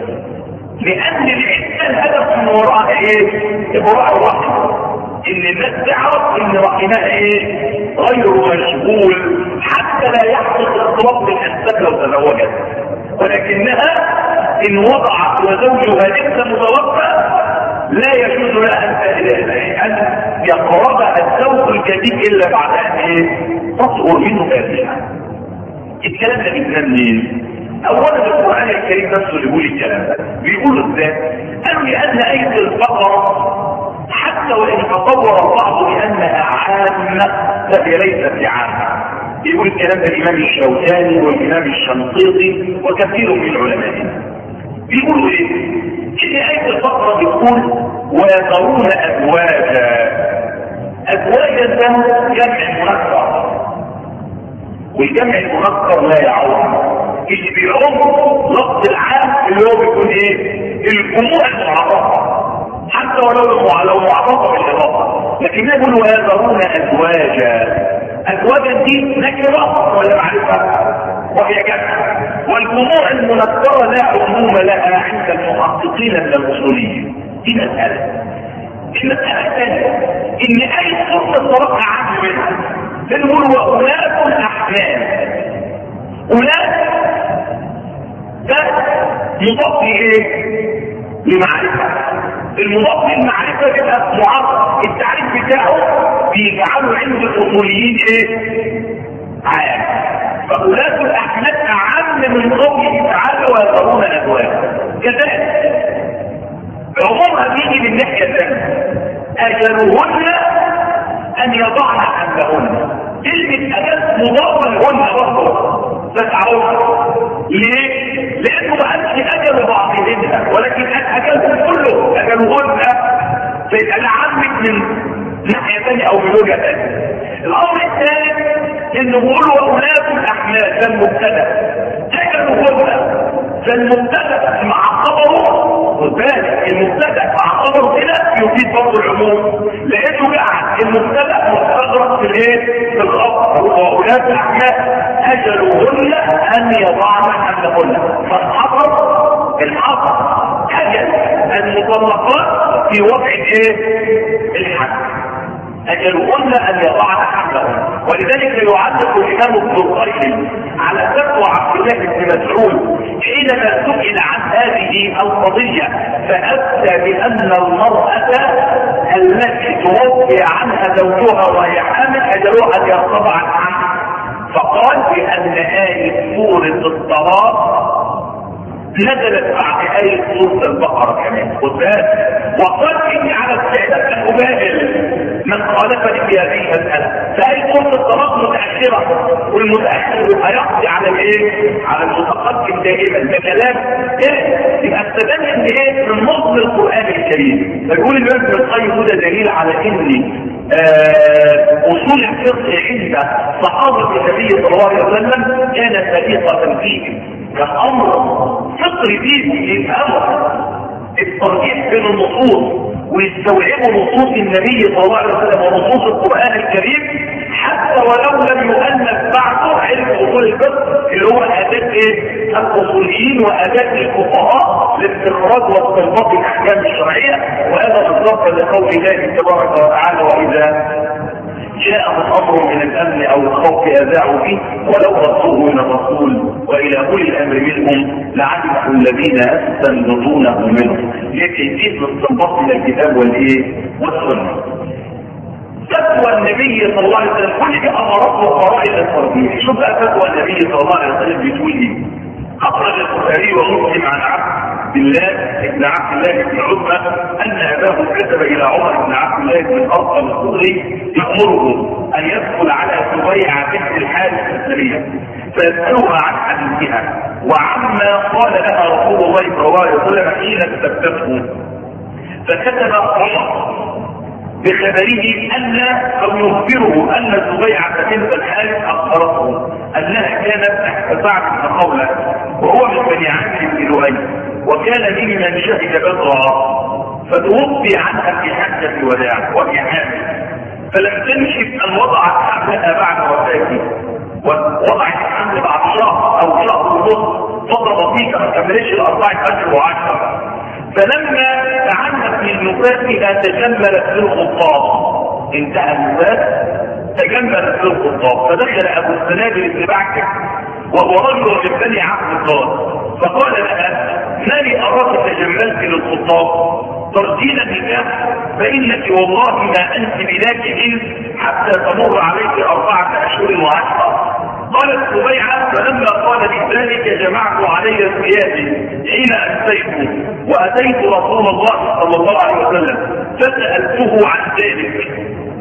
لأن الإنسان هدف من وراء إيه؟ إبراء الرحم. ان الناس تعرف ان رحمها ايه؟ غير مشغول حتى لا يحدث اضطراب بالانسان لو تزوجت. ولكنها ان وضعت وزوجها لسه متوفى لا يجوز لها ان يقربها الزوج الجديد الا بعد ان ايه؟ تصغر منه كافيه. الكلام ده جدا منين؟ اولا القران الكريم نفسه اللي بيقول الكلام ده. بيقول ازاي؟ قالوا لان ايه البقره حتى وإن تطور البعض بأنها عامة فهي ليست بعامة. يقول الكلام ده الإمام الشوكاني والإمام الشنقيطي وكثير من العلماء. بيقولوا إيه؟ إن آية البقرة بتقول ويذرون أزواجا. أزواجا ده جمع منكر، والجمع المنكر لا يعوم. اللي بيعوم لفظ العام اللي هو بيكون إيه؟ الجموع المعرفة حتى ولو لو معرفه بالاضافه. لكن يقول ويذرون ازواجا. ازواجا دي نكره ولا معرفه؟ وهي جمع. والجموع المنكره لا عموم لها عند المحققين من الاصوليين. دي مساله. المساله الثانيه ان اي سوره صراحه عام منها بنقول واولاد الاحلام. اولاد ده مضاف ايه؟ لمعرفه. المضاف للمعرفه يبقى معرف. التعريف بتاعه بيجعله عند الاصوليين ايه؟ عام. فاولاد الاحلام اعم من قوله تعالى ويذرون ازواجا. كذلك عمومها بيجي من الناحيه الثانيه اجلهن ان يضعن حملهن. كلمه اجل مضاف لهن برضه فتعرفها. ليه؟ لانه ما قالش اجل بعضهن ولكن اجلهم كله اجلهن. فيبقى العمك من ناحيه ثانيه او من وجهه ثانيه. الامر الثالث انه بيقولوا اولاد الاحمال ده المبتدا. اجلهن فالمبتدا مع خبره وذلك المبتدا مع خبره كده يفيد برضه العموم، لانه قاعد المبتدا مستغرق في الايه؟ في الخبر. واولاد الاحمال اجلهن ان يضعن حملهن، فالحظر الحظر اجل المطلقات في وضع الايه؟ الحمل، اجلهن ان يضعن حملهن. ولذلك يعلق الامام ابن القيم على فتوى عبد الله بن مسعود حينما سئل عن هذه القضيه فافتى بان المراه التي توفي عنها زوجها وهي حامل اجلها ان يرتضع الحمل، فقال بان آية سورة الطلاق نزلت بعد آية سورة البقرة كمان، وقال اني على استعداد ان ابادل من خالفني في هذه المسألة. فآية سورة الطلاق متأخرة، والمتأخر هيقضي على الايه؟ على المتقدم دائما بكلام ايه؟ يبقى استدل ان ايه؟ من نظم القرآن الكريم. فيقول الإمام ابن القيم ده دليل على ان آه اصول الفقه عند صحابة النبي صلى الله عليه وسلم كانت طريقة فيه، كان امر فطري فيه يفهمه الترجيح بين النصوص ويستوعبوا نصوص النبي صلى الله عليه وسلم ونصوص القرآن الكريم، حتى ولو لم يؤلف بعده علم اصول الفقه اللي هو اداة ايه؟ الاصوليين واداة الفقهاء لاستخراج واستنباط الاحكام الشرعية. وهذا بالضبط لقول الله تبارك وتعالى واذا جاءهم امر من الامن او الخوف اذاعوا به ولو ردوه الى الرسول والى اولي الامر منهم لعلمه الذين يستنبطونه منهم. يكفي من استنباط الى الكتاب والايه؟ والسنه. فتوى النبي صلى الله عليه وسلم كل امرته فرائض التربيه. شوف بقى فتوى النبي صلى الله عليه وسلم بتقول ايه؟ اخرج البخاري ومسلم عن عبد الله بن عبد الله بن عتبة ان اباه كتب الى عمر بن عبد الله بن الارقم الخضري يامره ان يدخل على سبيعة بنت الحارث الاسلاميه فيسالها عن حديثها وعما قال لها رسول الله صلى الله عليه وسلم حين استفتته. فكتب عمر بخبره ان او يخبره ان سبيعة بنت الحارث اخبرته انها كانت تحت سعد بن خولة وهو من بني عامر بن لؤي وكان ممن شهد بدرا، فتوفي عنها في حجة الوداع وهي حامل، فلم تنشف ان وضعت حملها بعد وفاته، ووضعت الحمل بعد شهر او شهر ونصف فترة بسيطة ما كملتش الاربعة اشهر وعشرة. فلما تعنت من نفاسها تجملت في الخطاب، انتهى النفاس تجملت في الخطاب، فدخل ابو السنابل بن بعكة وهو رجل من بني عبد الله فقال لها ما لي اراك تجملت للخطاب ترجين النكاح فانك والله ما انت بناكح حتى تمر عليك اربعة اشهر وعشرة. قالت سبيعة فلما قال بذلك جمعت علي ثيابي حين أتيت وأتيت رسول الله صلى الله عليه وسلم فسألته عن ذلك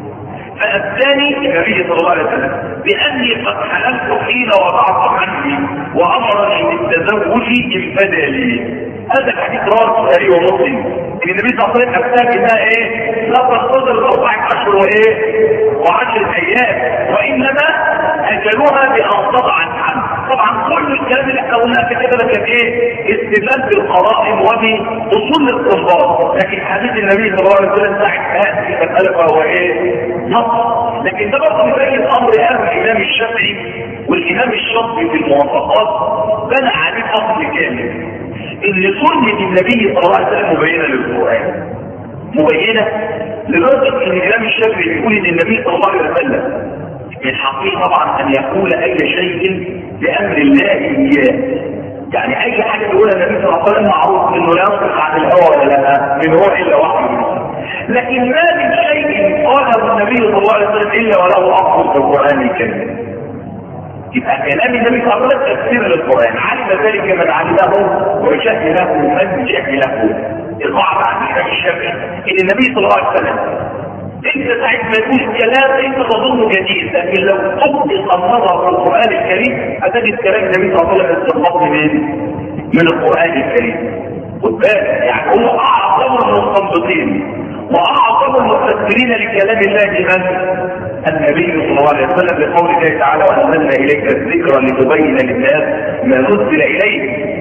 فأتاني النبي صلى الله عليه وسلم بأني قد حللت حين وضعت عني وأمرني بالتزوج إن بدا لي. هذا الحديث رواه البخاري ومسلم. النبي صلى الله عليه وسلم أفتى بما إيه؟ لا تنتظر الأربع أشهر وإيه؟ وعشر أيام، وإنما أجلوها بأن تضع الحمل. طبعا كل الكلام اللي احنا قلناه في كده كان ايه؟ استدلال بالقرائن وبأصول الاستنباط، لكن حديث النبي صلى الله عليه وسلم ساعة هذه المسألة فهو ايه؟ نص. لكن ده برضه يبين امر اهل الامام الشافعي والامام الشاطبي في الموافقات بنى عليه اصل كامل ان سنة النبي صلى الله عليه وسلم مبينة للقرآن، مبينة لدرجة ان الامام الشافعي بيقول ان النبي صلى الله عليه وسلم من حقه طبعا ان يقول اي شيء لامر الله اياه. يعني اي حاجه يقولها النبي صلى الله عليه وسلم معروف انه لا ينطق عن الهوى ولا لا من هو الا وحي، لكن ما من شيء قاله النبي صلى الله عليه وسلم الا وله اصل في القران الكريم. يبقى كلام النبي صلى الله عليه وسلم تفسير للقران، علم ذلك من علمه وجهله من جهله. القاعده عن الامام الشافعي ان النبي صلى الله عليه وسلم انت ساعد ما تقول كلام انت تظنه جديد، لكن لو تطبق النظر في القرآن الكريم هتجد كلام النبي صلى الله عليه وسلم استنباط من من القرآن الكريم. خد بالك يعني هو اعظم المستنبطين واعظم المفسرين لكلام الله من النبي صلى الله عليه وسلم، لقول الله تعالى وانزلنا اليك الذكر لتبين للناس ما نزل اليه.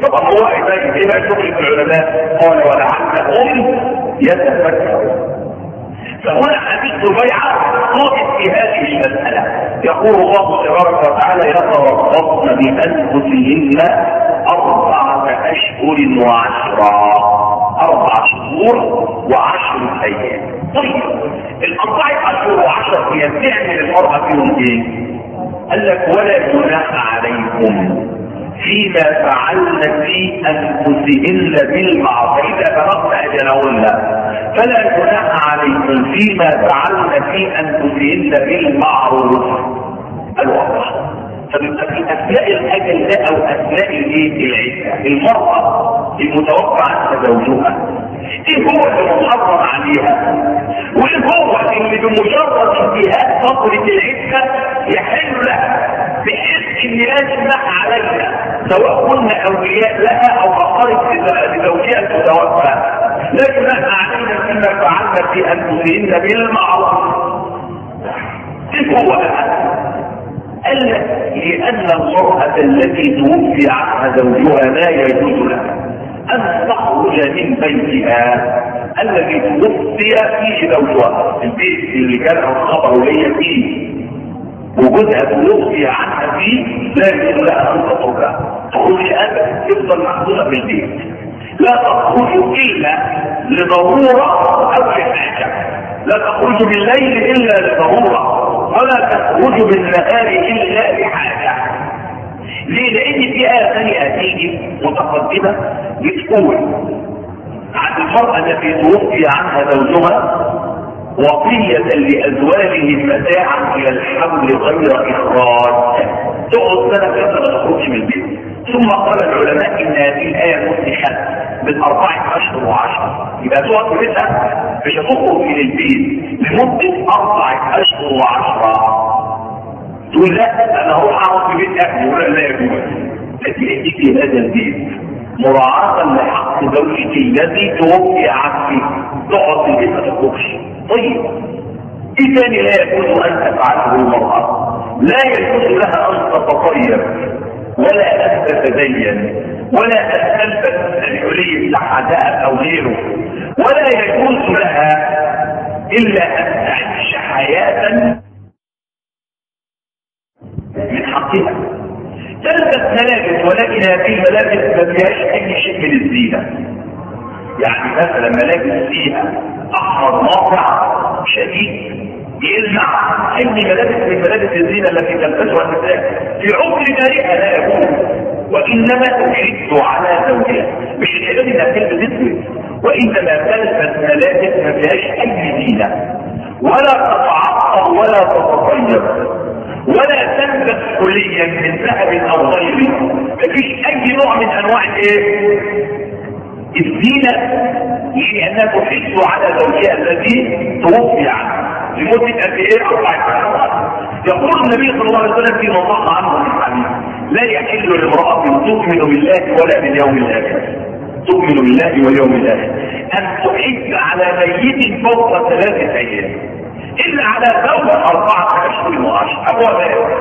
طب هو ايه ايه بقى شغل العلماء؟ قال ولعلهم يتفكرون. فهنا حديث البيعة صادق في هذه المسألة. يقول الله تبارك وتعالى يتربصن بأنفسهن أربعة أشهر وعشرا، أربع شهور وعشر أيام. طيب الأربعة أشهر وعشر أيام تعمل المرأة فيهم إيه؟ قال لك ولا جناح عليكم فيما فعلن في أنفسهن بالمعروف إذا بلغن أجلهن، فلا جناح عليكم فيما فعلن في أنفسهن بالمعروف الواضح. فبيبقى في أثناء الأجل ده أو أثناء العدة المرأة المتوفى عنها زوجها إيه هو اللي محرم عليها، وإيه هو اللي بمجرد انتهاء فترة العدة يحل لها بحيث إن لا جناح عليها سواء كنا أولياء لها أو أقارب لزوجها المتوفى، لا جناح علينا فيما فعلنا في أنفسهن بالمعروف. إيه هو هذا؟ قال لأن المرأة التي توفي عنها زوجها لا يجوز لها أن تخرج من بيتها الذي توفي فيه زوجها، البيت اللي كان الخبر هي فيه وجودها توفي عنها فيه لا يجوز لها أن تخرج. تخرج أبدا تفضل محدودة في البيت، لا تخرج إلا لضرورة أو لحاجة، لا تخرج بالليل إلا لضرورة ولا تخرج بالنهار إلا لحاجة. ليه؟ لأن في آية ثانية هتيجي متقدمة بتقول عن المرأة التي توفي عنها زوجها وصية لأزواجه متاعا إلى الحول غير إخراج، تقعد سنة كاملة ما تخرجش من البيت. ثم قال العلماء إن هذه الآية مسخت بالأربعة أشهر وعشرة، يبقى تقعد في بيتها مش هتخرج من البيت لمدة أربعة أشهر وعشرة. تقول لا أنا هروح أقعد في بيت أهلي ولا لا يجوز، تأتي في هذا البيت مراعاة لحق زوجك الذي توفي عنك تقعد في البيت ما تخرجش. طيب ايه تاني لا يجوز ان تفعله المرأة؟ لا يجوز لها ان تتطيب ولا ان تتدين ولا ان تلبس الحلي بتاعها ذهب او غيره، ولا يجوز لها الا ان تعيش حياة من حقها. تلبس ملابس ولكن هذه الملابس ما فيهاش اي شيء من الزينة، يعني مثلا ملابس فيها احمر ناصع شديد يلمع، اي ملابس من ملابس الزينة التي تلبسها النساء في عمر دارها لا يكون، وانما تشد على زوجها، مش الحاجات انها تلبس اسود، وانما تلبس ملابس ما فيهاش اي زينة ولا تتعطر ولا تتطيب ولا تلبس حليا من ذهب او غيره، مفيش اي نوع من انواع الايه الزينة، لانها تحث على زوجها الذي توفي عنه لمدة قد ايه؟ اربع سنوات. يقول النبي صلى الله عليه وسلم فيما صح عنه في الحديث لا يحل لامرأة تؤمن بالله ولا باليوم الاخر تؤمن بالله واليوم الاخر ان تحث على ميت فوق ثلاثة ايام الا على زوج اربعة اشهر وعشر. ابوها ذلك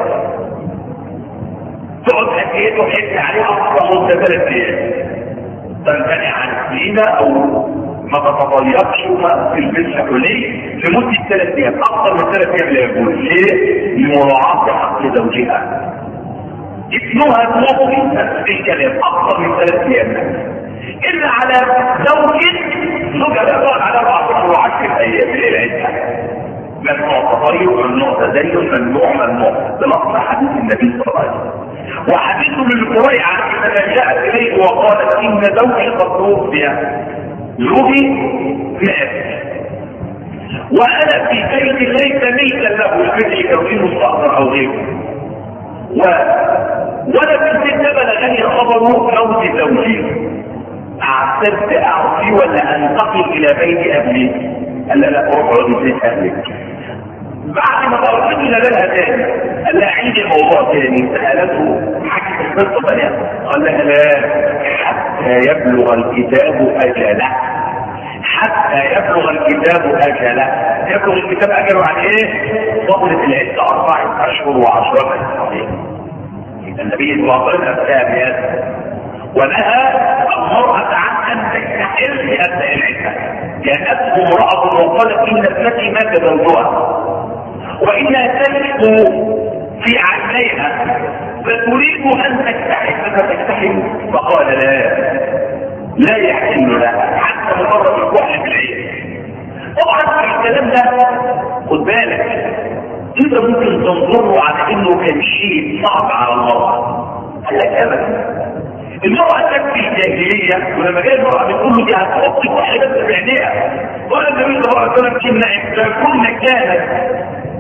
تقعد قد ايه تحث عليه اكثر من ثلاث ايام، تمتنع عن الزينة او ما تتطيبش وما تلبسش حلي لمدة ثلاث ايام، اكثر من ثلاث ايام لا يجوز. ليه؟ لمراعاة حق زوجها. ابنها توفي نفس الكلام اكثر من ثلاث ايام الا على زوج زوجها لا يقعد على اربع اشهر وعشر ايام في العدة. ممنوع تطيب، ممنوع تدين، ممنوع ممنوع بنص حديث النبي صلى الله عليه وسلم. وحديث للقريع عندما جاءت اليه وقالت ان زوجي قد توفي، زوجي مات وانا في بيت ليس ميتا له، البيت يكون مستأجر او غيره، و وانا في البيت بلغني خبر موت زوجي، اعتدت اعطي ولا انتقل الى بيت ابني؟ قال لا اروح اقعد في بيت اهلك. بعد ما طلبت الى بالها تاني قال لها عيد الموضوع تاني، سالته حكت القصه ثانيه قال لها لا حتى يبلغ الكتاب اجله، حتى يبلغ الكتاب اجله. يبلغ الكتاب اجله عن ايه؟ فضلت العده اربعه اشهر وعشره. النبي صلى الله عليه وسلم افتى بهذا ونهى المرأة عن ان تستحل في اثناء العدة. جاءته امرأة وقالت ان ابنتي مات زوجها وانها تشكو في عينيها فتريد ان تستحل فتستحل، فقال لا لا يحل لها حتى مجرد الكحل في العين. طبعا الكلام ده خد بالك انت ممكن تنظره على انه كان شيء صعب على المرأة. قال لك ابدا، المرأة تكفي الجاهلية، ولما جاء المرأة بتقول له دي هتحط كحل بس في عينيها، قال النبي صلى الله عليه وسلم كنا كانت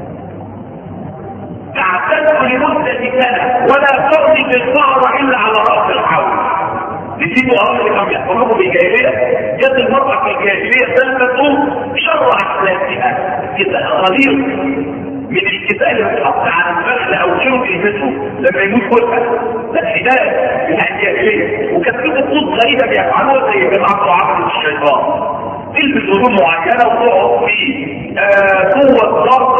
تعتد لمدة سنة ولا ترضي بالشعر الا على رأس الحول. نسيبوا أمر اللي كان بيحصل لكم بالجاهلية. جت المرأة في الجاهلية تلبس شر أحلامها كده غليظ من الكتاب اللي بتحط على الفخذ أو شنو تلبسه لما يموت كلها. ده الحداية بتاع الجاهلية، وكانت في خطوط غريبة بيفعلوها زي جماعة عبد الشيطان. تلبس هدوم معينة وتقعد في قوة ضرب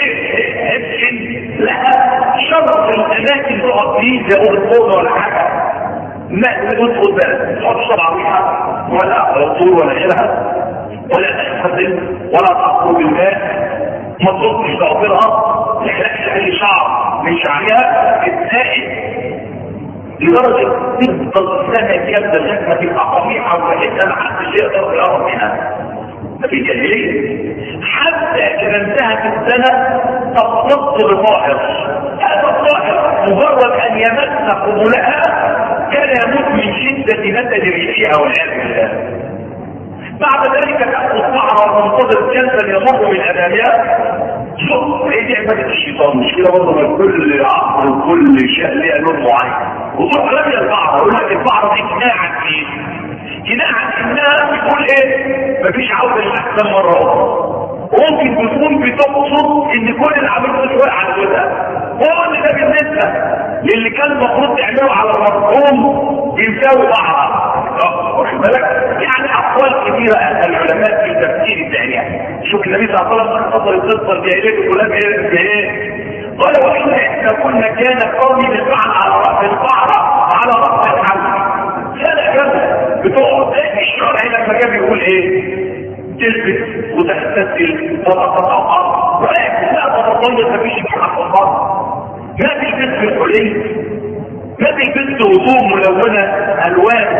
حبش لها شرط الأماكن تقعد فيه زي أوضة ولا حاجة. ما تدخل بقى تحط صباعها ولا عطور ولا غيرها ولا تغتسل ولا تخرج الماء، ما تحطش ضوافرها، ما تحلقش اي شعر من شعرها الزائد لدرجه تفضل سنه كامله لغايه ما تبقى قميحه وحته ما حدش يقدر يقرب منها. في الجاهليه حتى اذا انتهت السنه تختص بطاهر، هذا الطاهر مجرد ان يمس قبلها كان يموت من شدة نتج ريحها والعياذ بالله. بعد ذلك تأخذ الصحراء وتنتظر كنسا يمر من أمامها. شوف ايه دي عبادة الشيطان، مش كده برضه من كل عصر وكل شيء ليها لون معين. وتروح رمي البعرة يقول لك البعرة دي كناعة فيه كناعة انها بتقول ايه؟ مفيش عودة للأحسن مرة أخرى. ممكن تكون بتقصد ان كل اللي عملته شوية على جزءها. هو ده بالنسبة للي كان المفروض تعمله على المفهوم يساوي بعضها. واخد بالك؟ يعني اقوال كثيره العلماء في تفسير التعليم. شوف النبي صلى الله عليه وسلم فضل القصه الجاهليه كلها بايه؟ قال وان احنا كنا كان قومي بالفعل على راس البعره على راس الحمل. سنه كامله بتقعد الشرع لما كان بيقول ايه؟ تلبس وتغتسل وتتطهر ولكن لا تتطيب مفيش حق الله. ما تلبس بالحلي، ما تلبس هدوم ملونه الوان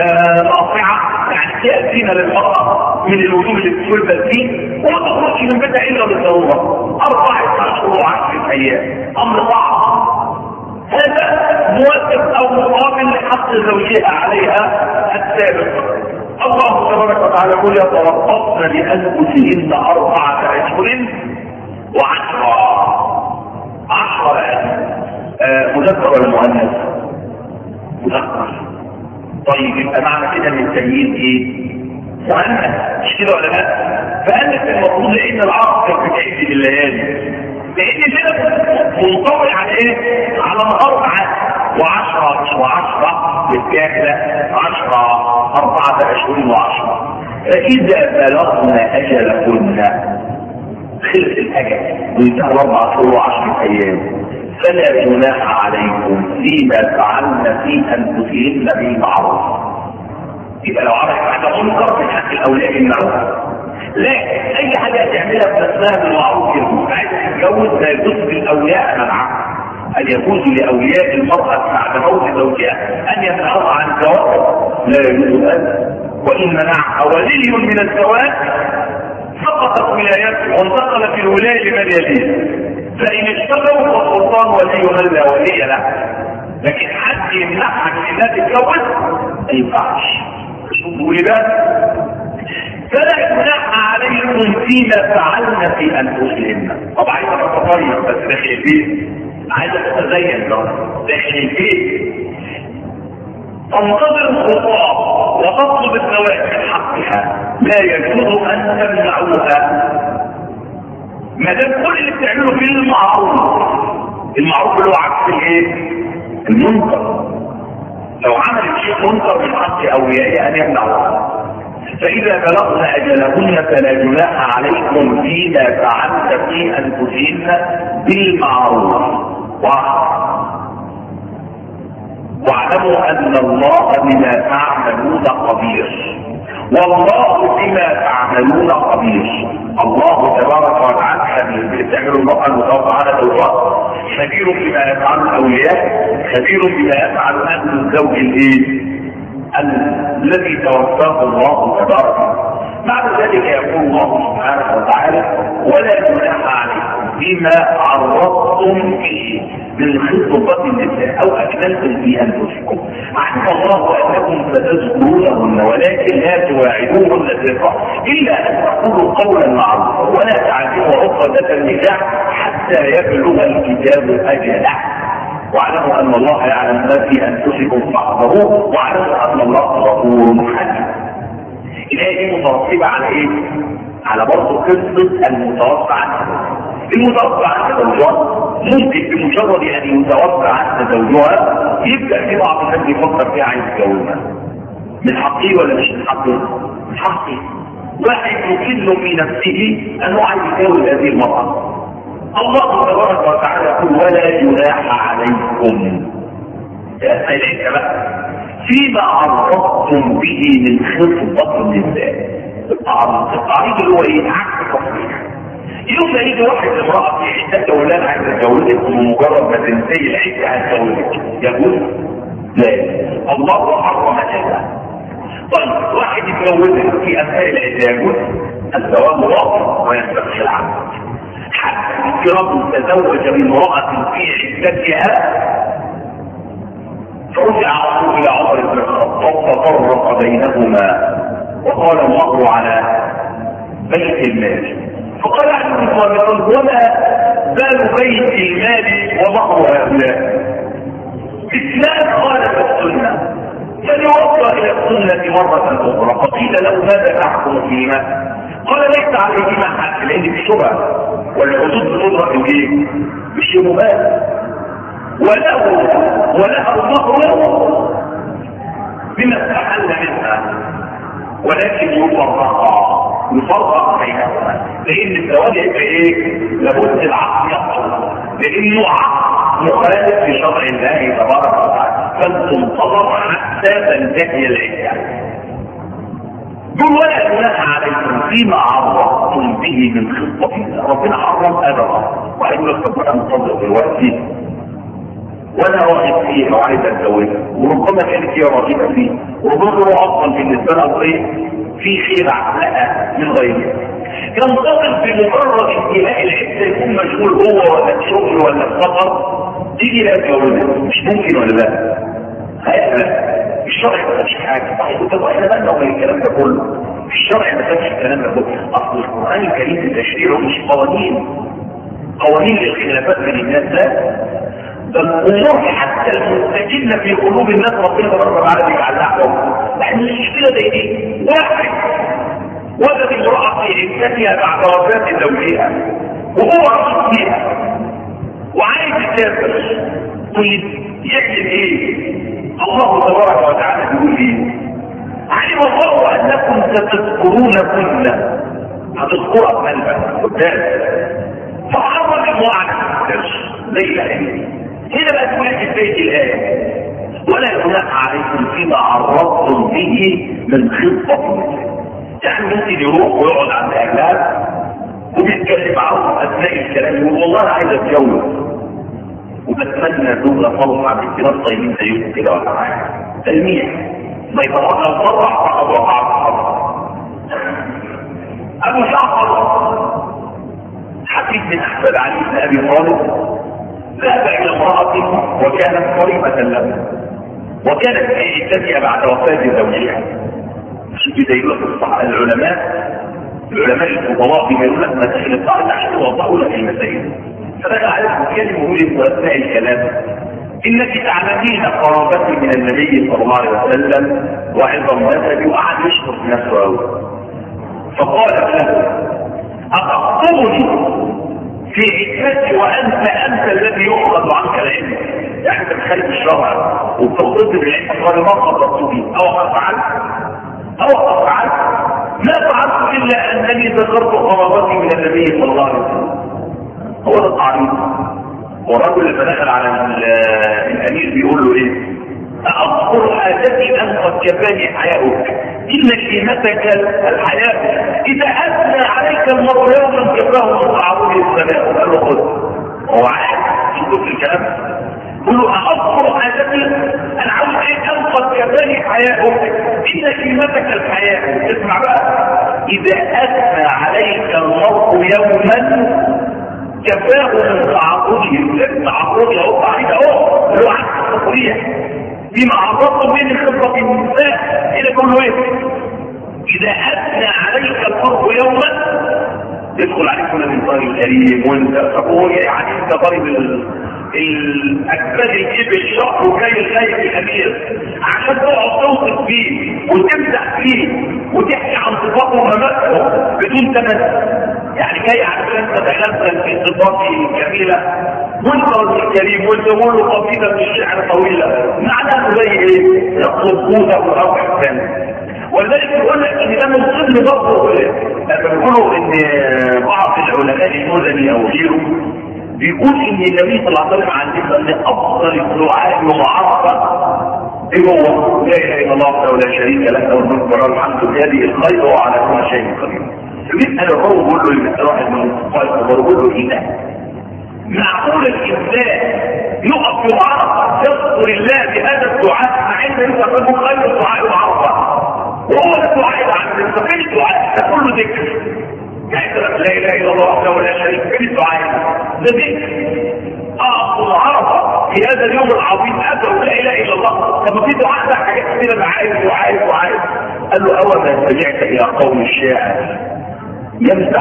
رافعه يعني فيها زينه للمراه من الهدوم اللي بتلبس فيه، وما تخرجش من بيتها الا بالضروره. اربعه اشهر وعشره ايام امر صعب. هذا موافق او مقابل لحق زوجها عليها السابق. الله تبارك وتعالى يقول يتربصن بانفسهن اربعه اشهر وعشره. عشره آه مذكر ولا مؤنث؟ مذكر. طيب يبقى معنى كده ان التمييز ايه؟ مؤنث، مش كده ولا لا؟ فقالت المفروض ان العرب كانت بتعد بالليالي، لان كده منطوي على ايه؟ على نهار عاد وعشرة وعشرة بالكاملة عشرة أربعة أشهر وعشرة. فإذا بلغنا أجلكن خلص الأجل وانتهى أربعة أشهر وعشرة أيام فلا جناح عليكم فيما فعلن في أنفسهن بالمعروف. يبقى لو عملت حاجة منكر من حق الأولياء يمنعوها. لا أي حاجة تعملها بنفسها بالمعروف يجوز. عايز تتجوز لا يجوز للأولياء منعها. أن يجوز لأولياء المرأة بعد موت زوجها أن يمنعوها عن الزواج؟ لا يجوز هذا. وإن منعها ولي من الزواج سقطت ولايته وانتقل في الولاية لمن يليه، فإن اشتغلوا فالسلطان ولي من لا ولي له. لكن حد يمنعها من انها تتجوز ما ينفعش. شوفوا لي بقى فلا جناح عليكم فيما فعلن في انفسهن. طبعا عايز تتطيب بس داخل البيت، عايز تتزين داخل البيت، تنتظر الخطاب وتطلب الزواج من حقها، لا يجوز ان تمنعوها ما دام كل اللي بتعمله فيه المعروف. المعروف اللي هو عكس الايه؟ المنكر. لو عملت شيء منكر من حق اوليائها ان يمنعوها. فإذا بلغنا أجلهن فلا جناح عليكم فيما فعلت في أنفسهن بالمعروف. واعلموا واعلموا ان الله بما تعملون خبير. والله بما تعملون خبير. الله تبارك وتعالى خبير بتعمل المرأة المتوفى على زوجها، خبير بما يفعل الاولياء، خبير بما يفعل اهل الزوج الايه الذي توفاه الله تبارك. بعد ذلك يقول الله سبحانه وتعالى: ولا جناح عليكم فيما عرضتم به من خطبة النساء او اكننتم في انفسكم، علم الله انكم ستذكرونهن ولكن لا تواعدوهن سرا الا ان تقولوا قولا معروفا ولا تعزموا عقدة النكاح حتى يبلغ الكتاب اجله. واعلموا ان الله يعلم ما في انفسكم فاحذروه، واعلموا ان الله غفور حليم. الآية دي مترتبة على ايه؟ على برضه قصة المتوفى عنها. المتوفى عنها زوجها ممكن بمجرد ان يتوفى عنها زوجها يبدأ في بعض الناس يفكر فيها عايز يتجوزها. من حقه ولا مش من حقه؟ من حقه. واحد يكل في نفسه انه عايز يتجوز هذه المرأة. الله تبارك وتعالى يقول: ولا جناح عليكم. يا إليك بقى فيما عرضتم به من خطبة النساء. التعريض اللي هو ايه؟ عكس تصريح. يوم ما يجي واحد امرأة في عدة اولاد عايز تتجوزك ومجرد ما تنتهي العدة هتجوزك، يقول لا، الله حرم هذا. طيب واحد يتجوزك في اثناء العدة يقول الزواج باطل وينبغي العقد. حتى رجل تزوج بامرأة في عدتها فرجع عمر الى عمر بن الخطاب ففرق بينهما وقال الله على بيت المال. فقال احد الصالحون: وما بال بيت المال ومهر هؤلاء؟ اسلام خالف السنه فليوصل الى السنه مره اخرى. فقيل له: ماذا تحكم فيما؟ قال: ليس عليهما حق لان في شبهه والحدود بتدرك بايه؟ بالشبهات. وله ولها المهر بما استحل منها ولكن يفرق يفرق بينهما، لان الزواج يبقى ايه؟ لابد العقل يحصل لانه عقل مخالف في شرع الله تبارك وتعالى، فانتظر حتى تنتهي العده. دول ولا جناح عليكم فيما عرضتم به من خطبة. ربنا حرم ابدا وهيقول لك طب انا منتظر دلوقتي وانا راغب فيه وعايز اتجوزها، وربما كانت هي راغبه فيه، وربما هو اصلا بالنسبه لها ايه؟ في خير عقلها من غيرها. ينتقل بمجرد انتهاء العده يكون مشغول هو ولا الشغل ولا السفر، تيجي لا تجوزها. مش ممكن ولا لا؟ هيبقى الشرع ما فيش حاجه. طب احنا بقى لو الكلام ده كله في الشرع ما فيش الكلام ده كله. اصل القران الكريم تشريعه مش قوانين قوانين للخلافات بين الناس، لا، الامور حتى المستجلة في قلوب الناس ربنا تبارك وتعالى بيجعلها حكم. لان المشكله زي دي، واحد وجد امراه في عدتها بعد وفاه زوجها وهو رشيد فيها وعايز يسافر، طيب يعمل ايه؟ الله تبارك وتعالى بيقول ايه؟ علم الله انكم ستذكرونهن، هتذكرها بقلبك قدام، فحرم المعاناه ليه يعني؟ هنا بقى تقول في بداية الآية: ولا جناح عليكم فيما عرضتم به من خطبة النساء. يعني ممكن يروح ويقعد عند أهلها وبيتكلم معاهم أثناء الكلام يقول والله أنا عايز أتجوز وبتمنى دول فرح عن الناس طيبين زيكم كده ولا حاجة. تلميح ما يتوقع الفرح فقد وقع الفرح. أبو جعفر حفيد من أحفاد علي بن أبي طالب ذهب الى امرأة وكانت قريبة له وكانت في عدتها بعد وفاة زوجها. عشان كده يقول لك العلماء العلماء الفضلاء بيقولوا لك مسائل الطاعة عشان يوضحوا لك المسائل. فبقى عليكم كلمة يقول اثناء الكلام: انك تعلمين قرابتي من النبي صلى الله عليه وسلم وعظم نسبي، وقعد يشكر في نفسه قوي. فقال له: أتخطبني في عدتي وانت انت الذي يؤخذ عنك العلم؟ يعني انت بتخالف الشرع وبتخطب بالعلم. قال: ما خطبت به او افعلت او افعلت ما فعلت الا انني ذكرت قرابتي من النبي صلى الله عليه وسلم. هو ده التعريض. والرجل لما دخل على الامير بيقول له ايه؟ قد كفاني حياؤك ان شيمتك الحياه اذا اثنى عليك المرء يوما كفاه من تعرضه السماء. قال له خذ. هو عارف شوف الكلام، قل له اذكر حاجتي انا عاوز ايه؟ ان قد كفاني حياؤك ان شيمتك الحياه. اسمع بقى، اذا اثنى عليك المرء يوما كفاه من تعرضه تعرضه اهو بعيد اهو اللي هو عكس التصريح فيما عرضته بين خطه النساء الى كل ايه؟ اذا اثنى عليك المرء يوما يدخل عليك من الانسان الكريم وانت تقول يعني انت ضرب الاكباد الجبل شهر وكي الخير الامير عشان تقعد توصف فيه وتمدح فيه وتحكي عن صفاته ومماته بدون تمثل، يعني جاي عشان تتخزن في صفاته الجميله وانت رجل كريم وانت تقول له قصيده من الشعر طويله معناه زي ايه؟ يطلب قوته والارض الثاني. ولذلك يقول لك ان ده من ضمن برضه لما بيقولوا ان بعض العلماء المدني او غيره بيقول ان النبي صلى الله عليه وسلم علمنا ان افضل الدعاء يوم عرفه ايه هو؟ لا اله الا الله وحده لا شريك له له الملك وله الحمد بيده الخير وعلى كل شيء قدير. بيسال الرجل بيقول له المسألة من الصفات بيقول له ايه ده؟ معقول الانسان يقف يوم عرفه يذكر الله بهذا الدعاء مع انه يسمى خير الدعاء يوم عرفه وهو ده الدعاء عن المستقيم الدعاء ده كله ذكر. يعني لا اله الا الله وحده لا شريك له الدعاء ده ذكر. اعظم عرفه في هذا اليوم العظيم ادعو لا اله الا الله. طب في دعاء ده حاجات كتير انا عايز وعايز وعايز. قال له اول ما سمعت الى قول الشاعر يمدح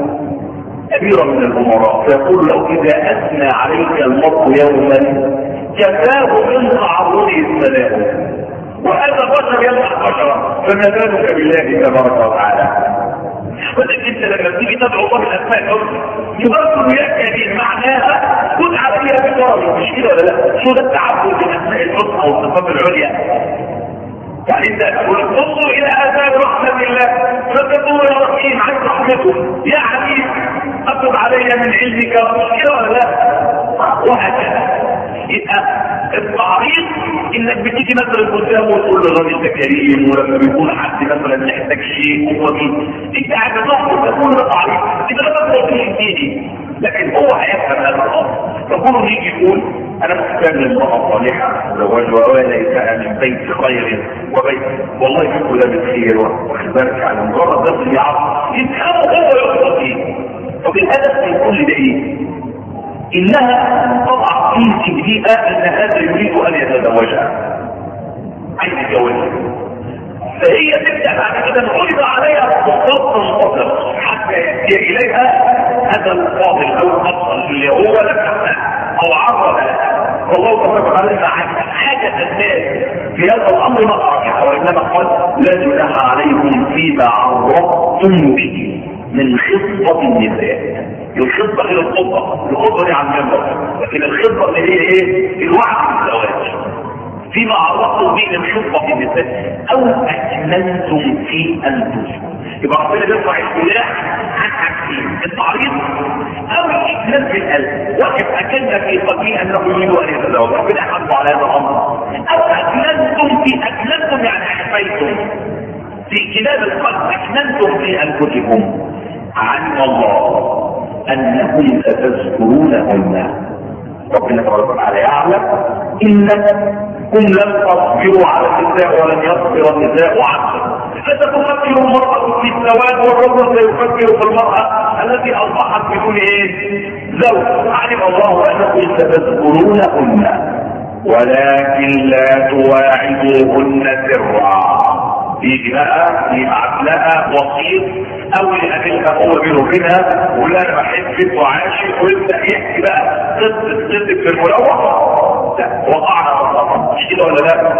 اميرا من الامراء فيقول له اذا اثنى عليك المرء يوما كفاه من تعرضه السلام وهذا بشر يمدح بشرا فما بالك بالله تبارك وتعالى. ولكن انت لما تيجي تدعو الله بالاسماء يبرر يا كريم معناها خذ عليها بكرم مش كده ولا لا؟ شو ده التعبد بالاسماء الحسنى والصفات العليا. يعني انت تقول انظر الى اثار رحمه الله فتقول يا رحيم عن رحمته يا عليم اطلب علي من علمك مش كده ولا لا؟ وهكذا. يبقى التعريض انك بتيجي مثلا قدامه وتقول له الراجل ده كريم ولما بيكون حد مثلا محتاج شيء هو انت قاعد تحضر تقول له تعريض اذا ما تقولش تيجي لكن هو هيفهم هذا الامر. فكونه يجي يقول انا محتاج للمرأة صالحة زواج وليس من بيت خير وبيت والله يقول ده بالخير واخد بالك على مجرد بس يعرف يفهمه هو يقصد ايه. طب الهدف من كل ده ايه؟ انها طبعا في تجديئة ان هذا يريد ان يتزوجها عايز يتجوزها فهي تبدأ بعد كده نعرض عليها بالضبط المطلق حتى يأتي اليها هذا الفاضل او الافضل اللي هو لم يفهم او عرض والله تبارك وتعالى عن حاجة الناس في هذا الامر مقرح وانما قال لا جناح عليكم فيما عرضتم به من خطبة النساء. الخطبة غير الخطبة، الخطبة دي عن المنبر لكن الخطبة اللي هي ايه؟ الوعد بالزواج فيما عرضتم به من خطبة النساء او اكملتم في انفسكم. يبقى ربنا بيرفع السلاح عن حاجتين التعريض او الاكمال في القلب. واحد اكلنا في قلبه انه يريد ان يتزوج ربنا حمده على هذا الامر او اكملتم في اكملتم يعني احفيتم في كلاب القلب اكملتم في انفسكم. علم الله انكم ستذكرونهن ربنا تبارك وتعالى يعلم انكم لن تصبروا على النساء ولن يصبر النساء عنكم فتفكر المرأة في الزواج والرجل سيفكر في المرأة التي اصبحت بدون ايه؟ زوج. علم الله انكم ستذكرونهن ولكن لا تواعدوهن سرا. يجي بقى يبعت لها وسيط او يقابلها هو بينه وبينها ويقول انا بحبك وعاشق ويبدا يحكي بقى قصه صدق في الملوحه. لا وقعنا غلطا مش كده ولا لا؟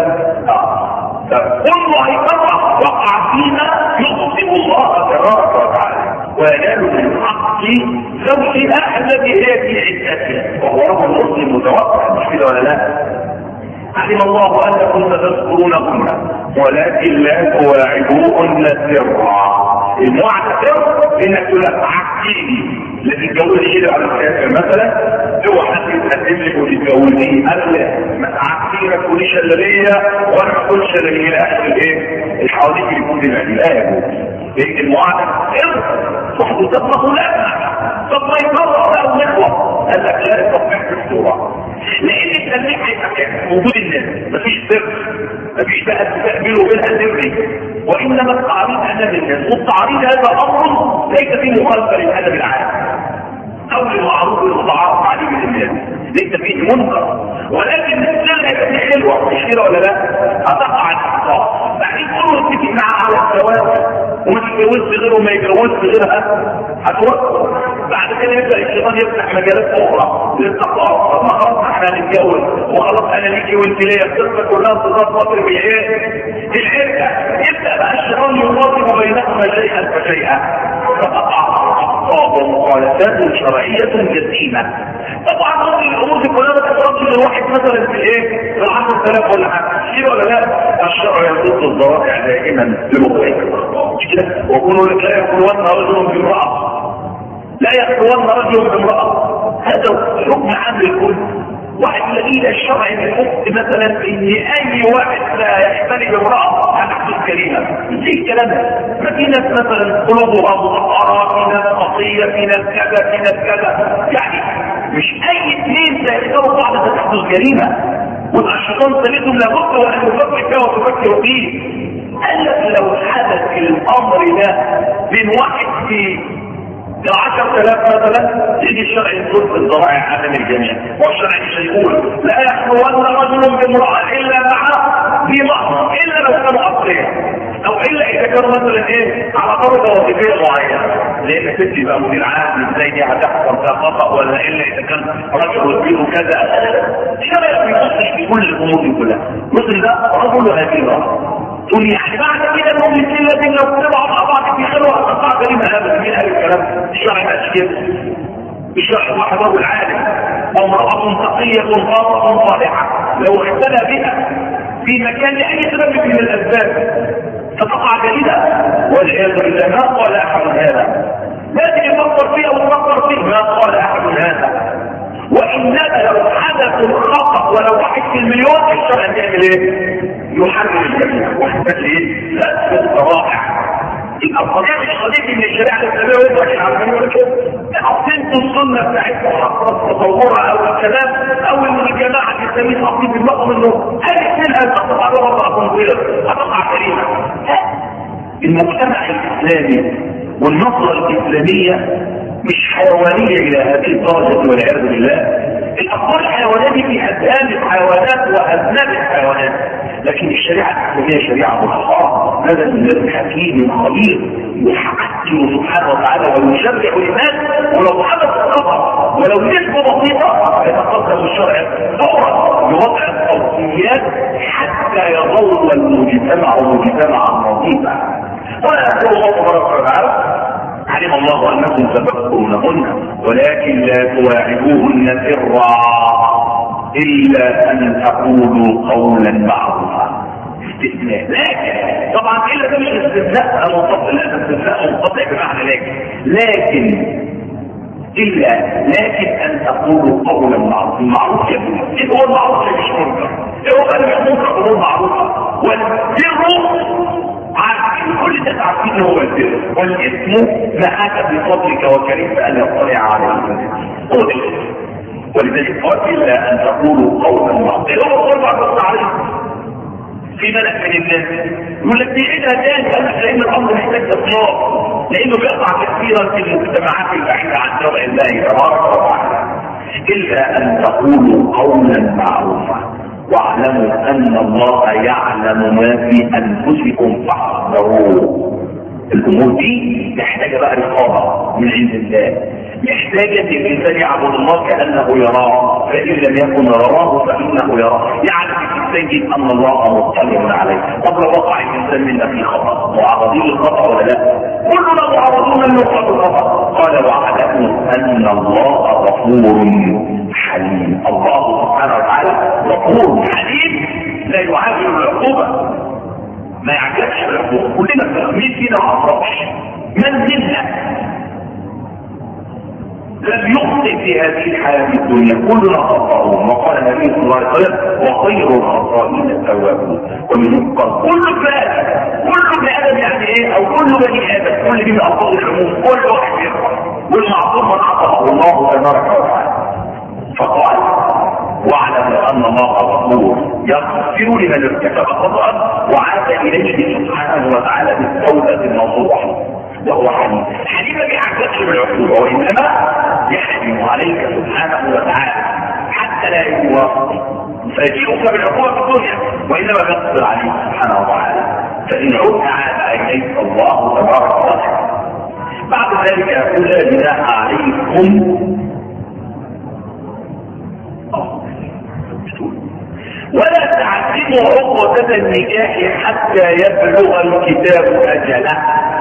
اه كله هيقرا وقع فينا يغضب الله تبارك وتعالى وينال من حق زوجها الذي هي في عدتها وهو رجل مسلم متوقع مش كده ولا لا؟ علم الله انكم ستذكرونهن ولكن لا تواعدوهن سرا. الموعد سر انك تقول لك عكيني لا تتجوزي كده على الكافر مثلا اوعى حد يتقدم لك وتتجوزيه قبل ما تعكينك تقولي شلاليه وانا ما اقولش شلاليه لاخر الايه؟ الحوادث اللي يكون بين لا يجوز. المعاهده صحبه تطلق لا طب ما يطلق بقى ونخوه قال لك لا التصريح في الصوره لان التلميح هيبقى وجود الناس مفيش سر مفيش بقى تستقبله بينها سري وانما التعريض امام الناس والتعريض هذا امر ليس فيه مخالفه للادب العام او للمعروف المتعارف عليه بالناس ليس فيه منكر ولكن السر هيبقى فيه حلوه مش كده ولا لا؟ هتقع الاخطاء بعدين كله يتفق معاه على الثواب وما تتجوزش غيره وما يتجوزش غيرها هتوقف. بعد كده يبدا الشيطان يفتح مجالات اخرى للتقاعد طب ما خلاص احنا هنتجوز وخلاص انا ليكي وانت ليا القصه كلها انتظار فتره بالايه؟ العده يبدا بقى الشيطان يواظب بينهما شيئا فشيئا فتقع اخطاء ومخالفات شرعيه جسيمه. طبعا هذه الامور دي كلها ما تقدرش للواحد مثلا في ايه؟ في العشر آلاف ولا حاجه كتير ولا لا؟ الشرع يضد الذرائع دائما لمخالفه الاخطاء مش كده؟ ويقولوا لك لا يخلون رجل بامراه لا يخلون رجل بامراه هذا حكم عام للكل. واحد يلاقي الشرع يحط مثلا ان اي واحد لا يحتمل بامراه هتحدث كريمه زي الكلام ده. ما في ناس مثلا قلوبها مطهره في ناس خطيه في ناس كذا في ناس كذا يعني مش اي اثنين سيختاروا بعض تحدث جريمه ويبقى الشيطان سالتهم لابد وان يفكر فيها وتفكروا فيه. قال لك لو حدث الامر ده بين واحد في عشر آلاف مثلا يجي الشرع يقول في الذرائع امام الجميع والشرع مش هيقول لا يخلون رجل بامراه الا مع ذي محرم الا لو كانوا اصليا او الا اذا كانوا مثلا ايه على درجه وظيفيه معينه لان ست يبقى مدير عام ازاي دي هتحصل فيها خطا ولا الا اذا كان رجل وظيفته كذا. الشرع ما يخصش في كل الامور دي كلها مثل ده رجل وهكذا تقول يعني بعد كده انهم الاثنين لازم لو طلعوا مع بعض في خلوه هتقطع كلمه ابدا. مين قال الكلام؟ الشرع ما كده. الشرع واحد رجل عالم وامراه تقيه طاهره صالحه لو اختلى بها في مكان لاي سبب من الاسباب فتقع جليده والعياذ بالله. ما قال احد هذا لازم يفكر فيها وتفكر فيه. ما قال احد هذا وانما لو حدث الخطا ولو واحد في المليون الشرع يعمل ايه؟ يحرم الجميع وحدث ايه؟ لا في الصراحه يبقى القضيه مش قضيه من الشريعه الاسلاميه ويقول لك عارفين ولا كده حطيتوا السنه بتاعتكم حطت تطورها او الكلام او ان الجماعه الاسلاميه حاطين في دماغهم انه اي سنه تقطع لغه تنظير هتقع كريمه. المجتمع الاسلامي والنظره الاسلاميه مش حيوانيه الى هذه الدرجه والعياذ بالله. الافكار الحيوانيه في اذهان الحيوانات واذناب الحيوانات لكن الشريعه الاسلاميه شريعه مخصصه هذا من حكيم خبير يحكم سبحانه وتعالى ويشرع للناس ولو حدث الخطا ولو نسبه بسيطه يتقدم الشرع فورا بوضع التوصيات حتى يظل المجتمع مجتمعا نظيفا. ولا يقول الله تبارك وتعالى علم الله انكم تفكرونهن ولكن لا تواعدوهن سرا الا ان تقولوا قولا معروفا. استثناء لكن طبعا الا ده مش استثناء منطقي لا استثناء منطقي بمعنى لكن لكن الا لكن ان تقولوا قولا معروفا. المعروف يقول ايه هو المعروف مش منكر ايه هو اللي مش منكر هو معروفه والسر عارفين كل ده تعرفين هو السر والاسم ما اتى بفضلك وكريم ان يطلع عليه هو ده الاسم. ولذلك قال الا ان تقولوا قولا معروفا هو قول بعض التعريف في ملك من الناس يقول لك بيعيدها تاني قال لك لان الامر محتاج اطلاق لانه بيقع كثيرا في المجتمعات البعيده عن شرع الله تبارك وتعالى. الا ان تقولوا قولا معروفا واعلموا ان الله يعلم ما في انفسكم فاحذروه. الامور دي محتاجه بقى رقابه من عند الله محتاجه ان الانسان يعبد الله كانه يراه فان لم يكن يراه فانه يراه. يعلم الانسان ان الله مطلع عليه. طب لو وقع الانسان منا في خطا معرضين للخطا ولا لا؟ كلنا معرضون للخطا الخطا. قال واعلموا ان الله غفور حليم. الله سبحانه وتعالى غفور حليم لا يعاجل العقوبه ما يعجبش العقوبه. كلنا مين فينا ما عرفش من منا لم يخطئ في هذه الحياة الدنيا، كلنا خطأون، وقال النبي صلى الله عليه وسلم وخير الخطائين التوابون. ومنهم قال كل فاسد، كل ابن ادم يعني ايه؟ او كل بني ادم، كل دي من الفاظ العموم، كل واحد يخطئ، والمعصوم من عصمه الله تبارك وتعالى. فقال واعلم ان الله غفور يغفر لمن ارتكب خطأ وعاد اليه سبحانه وتعالى بالتوبة النصوح، وهو حليم. حليم ما بيعكسش بالعقوبة، وانما يحلم عليك سبحانه وتعالى حتى لا يوافق فيجيئك بالعقوبة في الدنيا، وانما يقدر عليه سبحانه وتعالى. فان عدت عاد اليك الله تبارك وتعالى. بعد ذلك يقول لا جناح عليكم ولا تعزموا عقدة النكاح حتى يبلغ الكتاب اجله.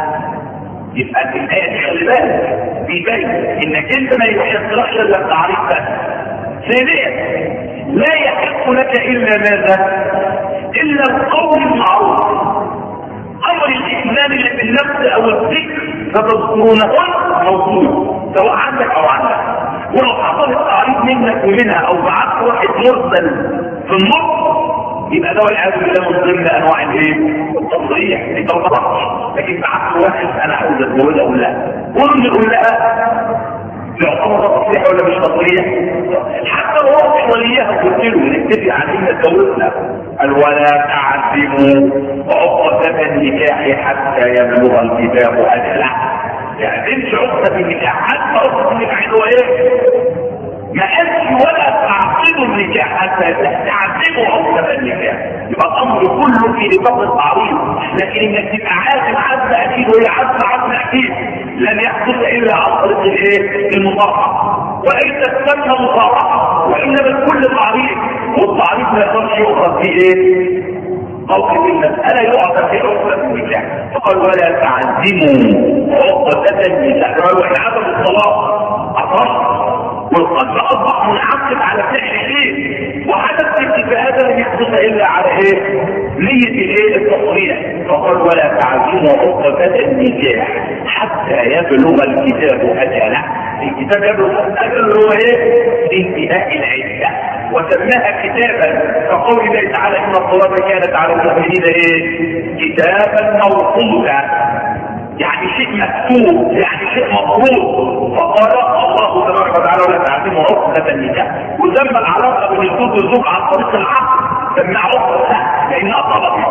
يبقى في الآية دي خلي بالك بيبين انك انت ما يحصلكش الا التعريف بس. ثانيا لا يحق لك الا ماذا؟ الا القول المعروف. امر الاسلام اللي في النفس او الذكر فتذكرونهن موجود سواء عندك او عندك، ولو حصل التعريف منك ومنها او بعت واحد مرسل في النص يبقى ده والعياذ بالله من ضمن انواع الايه؟ التصريح. انت ما تعرفش، لكن بعت واحد انا عاوز اتجوزها اقول لها، قول لي قول لها يعتبر تصريح ولا مش تصريح؟ حتى لو رحت وليها قلت له نتفق على ان اتجوزها قال ولا تعزموا عقدة النكاح حتى يبلغ الكتاب اجله. يعني تمشي عقدة النكاح حتى عقدة النكاح هو ايه؟ ما قالش ولا تعقدوا النكاح حتى تعزموا عقدة النكاح. يبقى الامر كله في نطاق التعريض، لكن انك تبقى عازم عزم اكيد وهي عزم عزم اكيد لن يحدث الا عن طريق الايه؟ المصارحه. وليس تسمى مصارحه وانما كل تعريض، والتعريض ما يقدرش يؤخذ فيه ايه؟ قول المسألة يعطى في عقدة النكاح. فقال ولا تعزموا عقدة النكاح. قالوا احنا عدم الطلاق اطرح والقدر اصبح منعقد على فعل ايه؟ وحدث اتفاقات لم يحدث الا على ايه؟ نية الايه؟ التصريح. فقال ولا تعزموا عقدة النكاح حتى يبلغ الكتاب اجله. الكتاب يبلغ اجله هو ايه؟ انتهاء العدة، وسماها كتابا كقول الله تعالى ان الصلاة كانت على المؤمنين ايه؟ كتابا موقوتا، يعني شيء مكتوب، يعني شيء مفروض. فقال الله تبارك وتعالى ولا تعزموا عقدة النكاح. وسمى العلاقة بين الزوج والزوج عن طريق العقد سماها عقدة لانها طلب،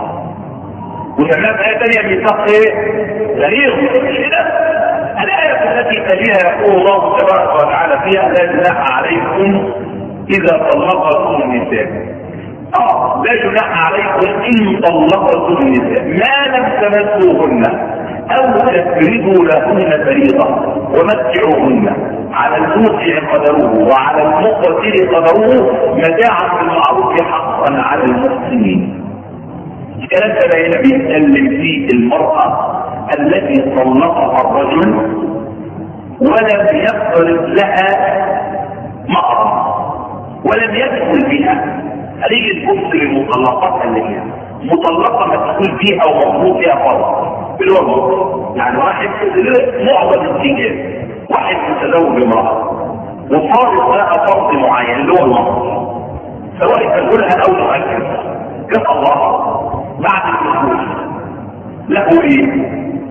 وسماها في آية ثانية ميثاق ايه؟ غليظ. مش كده؟ الآية التي تليها يقول الله تبارك وتعالى فيها لا جناح عليكم إذا طلقتم النساء. اه لا جناح عليكم إن طلقتم النساء ما لم تمسوهن أو تفرضوا لهن فريضة ومتعوهن على الموسع قدره وعلى المقتر قدره متاعا بالمعروف حقا على المحسنين. الكلام ده هنا بيتكلم فيه المرأة التي طلقها الرجل ولم يفرض لها مهرا ولم يدخل بها. هذه الكفر المطلقات اللي هي مطلقه مدخول فيها او مفروض فيها فرض بالوضع. يعني واحد معظم الزيجات واحد متزوج امراه وفارض لها فرض معين اللي هو المهر، سواء تقولها او تؤكد كفى الله بعد الدخول له ايه؟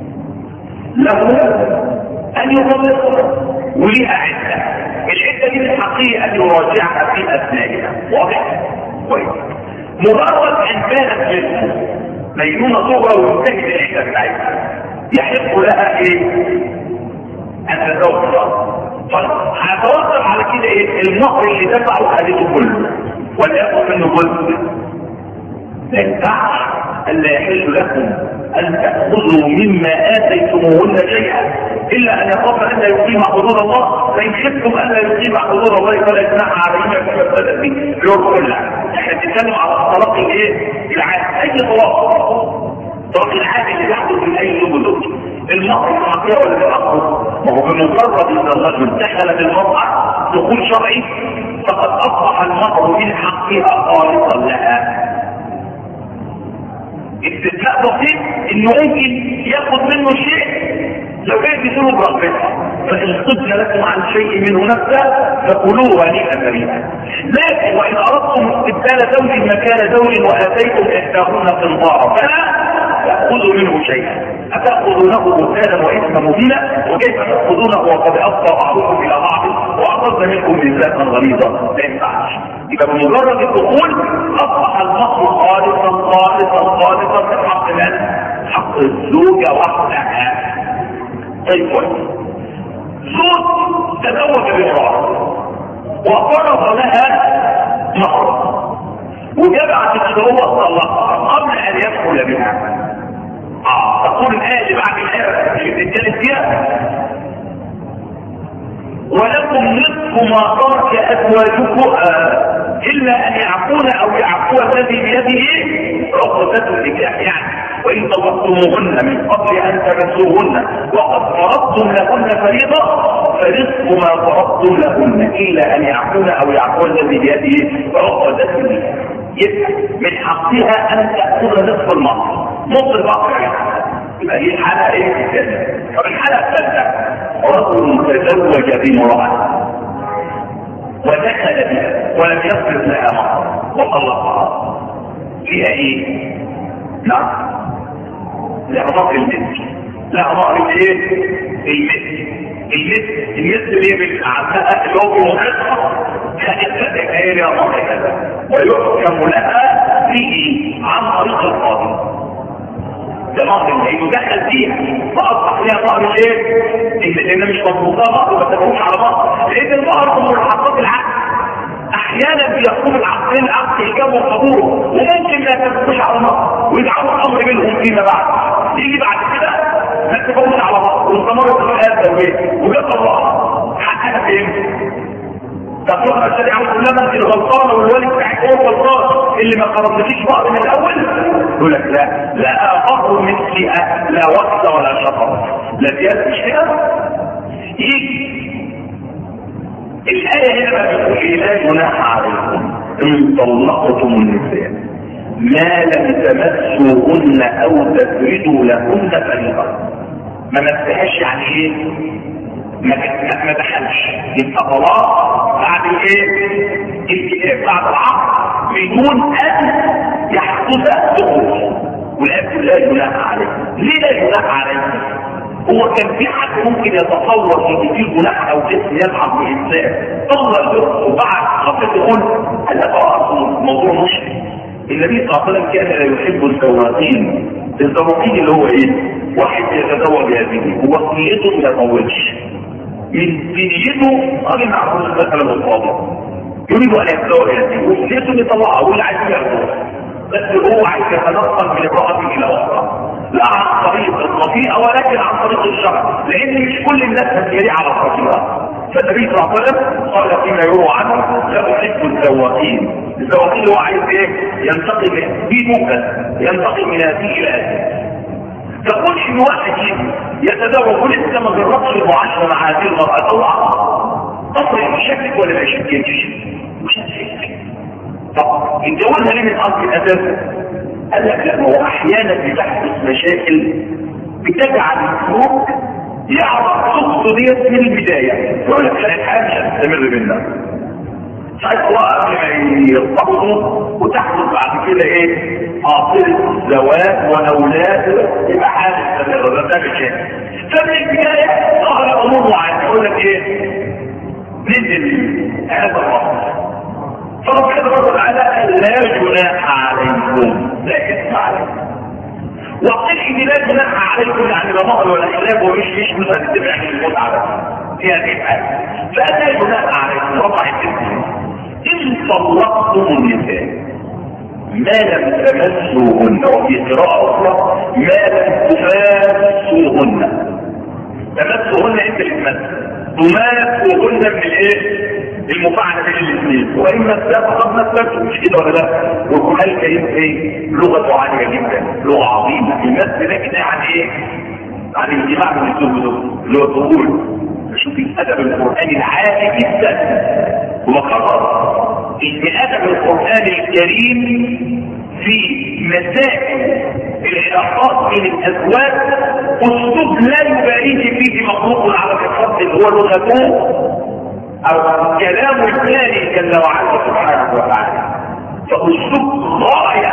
له ان يطلقها وليها عده. العده دي الحقيقه ان يراجعها في اثنائها. واضح؟ كويس. مجرد ان كانت جسمه ميمونه صغرى وانتهت العده بتاعتها يحق لها ايه؟ ان تتوقف. طيب هتوقف على كده ايه؟ المهر اللي دفعه خدته كله ولا ياخذ منه جزء. لا ينفعش الا يحل لكم ان تاخذوا مما اتيتموهن شيئا الا ان يخاف ان لا يقيم حدود الله، فان خفتم ان لا يقيم حدود الله فلا جناح عليهما فيما افتدت به. الامور كلها احنا بنتكلم على الطلاق الايه؟ العام. اي طلاق الطلاق العام اللي يحدث من اي زوج زوج المهر الحقيقي ولا الاخر؟ ما هو بمجرد ان الرجل دخل بالمرأة دخول شرعي فقد اصبح المهر من حقها خالصا لها. استثناء بسيط انه ممكن ياخد منه شيء لو كان بيسوله برغبتها، فان طبن لكم عن شيء منه نفسه فكلوه هنيئا مريئا. لكن وان اردتم استبدال زوج مكان زوج واتيتم احداهن قنطارا فلا تاخذوا منه شيئا اتاخذونه بهتانا واثما مبينا وكيف تاخذونه وقد افضى بعضكم الى بعض واخذن منكم ميثاقا غليظا. ما ينفعش. يبقى بمجرد الدخول اصبح الامر خالصا خالصا خالصا من حق من؟ حق الزوجه وحدها. طيب زوج تزوج بامراه وفرض لها مهر وجمعت الشروط طلقها قبل ان يدخل بها. اه تقول الايه اللي بعد الايه اللي بتتكلم فيها ولكم نصف ما ترك ازواجكم آه الا ان يعفون او يعفو الذي بيده عقدة النكاح. يعني وان طلقتموهن من قبل ان تمسوهن وقد فرضتم لهن فريضه فنصف ما فرضتم لهن الا ان يعفون او يعفو الذي بيده عقدة النكاح. يبقى من حقها ان تاخذ نصف المهر نصف المهر. يبقى دي الحاله ايه الثانيه. طب الحاله الثالثه رجل تزوج بامراه ودخل بها ولم يصرف لها مهر وطلقها فيها ايه؟ نعم لا مهر المثل. لا مهر الايه؟ المثل. المثل المثل اللي هي بالعفاء اللي هو بمهرها كانت هي يا مهر كذا ويحكم لها فيه عن طريق القاضي. ده مهر اللي دخل فيها فاصبح ليها مهر الايه؟ لان مش مضبوطه مهر ما تبقوش على مهر لان المهر من ملحقات العقد. احيانا بيقوم العقدين العقد ايجاب وقبول وممكن ما يتفقوش على مهر ويجعلوا الامر بينهم فيما بعد. يجي بعد كده ما اتفقوش على مهر واستمرت الحياه الزوجيه وجاء الله حقها فين؟ تقول الشريعه كلها انت الغلطانه والوالد بتاعك هو الغلطان اللي ما قررتكيش مهر من الاول. يقول لك لا لا مهر مثلها لا وقت ولا شطر لا زياده مش كده. يجي الآية هنا بتقول لا جناح عليكم إن طلقتم النساء ما لم تمسوهن أو تفردوا لهن فريضة. ما مسهاش يعني إيه؟ ما ما دخلش يبقى طلاق بعد الإيه؟ بعد العقد بدون أن يحدث دخول. والآية لا جناح عليكم. ليه لا جناح عليكم؟ هو كان في حد ممكن يتصور ان في جناح او اسم يلعب بانسان طلع له وبعد قبل تقول هذا اصلا موضوع مشكل. النبي صلى الله عليه وسلم كان لا يحب الزواقين. الزواقين اللي هو ايه؟ واحد يتزوج هذه هو نيته ما يطولش من نيته راجل معروف مثلا القاضي يريد ان يتزوج هذه ونيته ان يطلعها واللي عايز ياخدها بس هو عايز يتنقل من امراه الى اخرى لا عن طريق الخطيئة ولكن عن طريق الشرع لان مش كل الناس هتجري على الخطيئة. فالنبي صلى الله عليه وسلم قال فيما يروى عنه لا احب الزواقين. الزواقين اللي هو عايز ايه؟ ينتقل في موكل ينتقل من هذه الى هذه. تقول ان واحد يتزوج ولسه ما جربش المعاشره مع هذه المراه طبعا تصرف بشكلك ولا ما يشكلش؟ مش هتشكل. طب يتجوزها ليه من اصل الاساس؟ قال لك لا هو احيانا بتحدث مشاكل بتجعل الزوج يعرف قصته ديت من البدايه يقول لك انا الحياه مش هتستمر منها. ساعات الله قبل ما يرتبطوا وتحدث بعد كده ايه؟ عاطفه زواج واولاد يبقى حاله مستمره ده مشاكل. فمن البدايه ظهر امور معينه يقول لك ايه؟ ننزل هذا الوقت. فربنا تبارك وتعالى لا جناح عليكم لا اثم عليكم. وقيل ان لا جناح عليكم يعني لا مهر ولا خلاف ومش مش مثلا تتبع المتعه في هذه الحاله. فلا جناح عليكم رفع الاسم ان طلقتم النساء ما لم تمسوهن وفي قراءه اخرى ما لم تماسوهن. تمسوهن انت اللي تمس تماسوهن من الايه؟ المفاعله بين الاثنين واما السبب ما السبب مش كده ولا لا. والقران الكريم ايه؟ لغه عاليه جدا لغه عظيمه. المثل ده كده يعني ايه؟ يعني الجماع من الزوج اللي هو تقول شوف الادب القراني العالي جدا ومقرر ان ادب القران الكريم في مسائل العلاقات بين الازواج اسلوب لا يباليه فيه مخلوق على الخط اللي هو لغته او كلام الثاني جل وعلا سبحانه وتعالى. فاسلوب غايه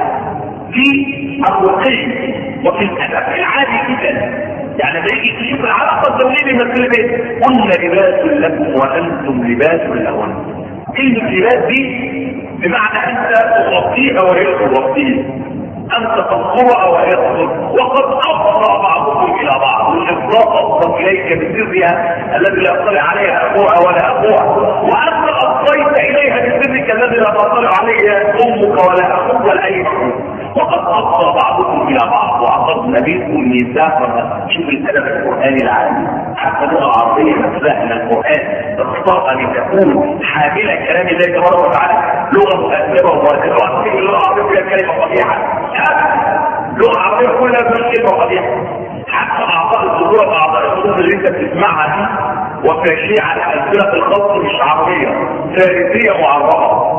في الرقي وفي الادب العالي جدا. يعني لما يجي تشوف العلاقه الزوجيه بمثل بيت قلنا لباس لكم وانتم لباس لهن. كلمه لباس دي بمعنى انت تغطيها وهي تغطيه، انت تنظرها وهي تنظر، وقد افضى بعضكم الى بعض، والافضاء افضى اليك بسرها الذي لا يطلع عليها ابوها ولا اخوها، وانت افضيت اليها بسرك الذي لا تطلع عليه امك ولا اخوك ولا اي مخلوق. وقد افضى بعضكم الى بعض واعطتنا بكم ميثاقا. شوف الادب القراني العالي حتى اللغه العربيه نفسها من القران تختار ان تكون حامله كلام الله تبارك وتعالى لغه مؤدبه ومؤدبه. وأكثر اللغه العربيه فيها كلمه قبيحه، اللغه العربيه كلها فيها كلمه قبيحه. حتى اعضاء الصدور اعضاء الصدور اللي انت بتسمعها دي وفاشيه على السنه الخط مش عربيه، فارسيه معربه،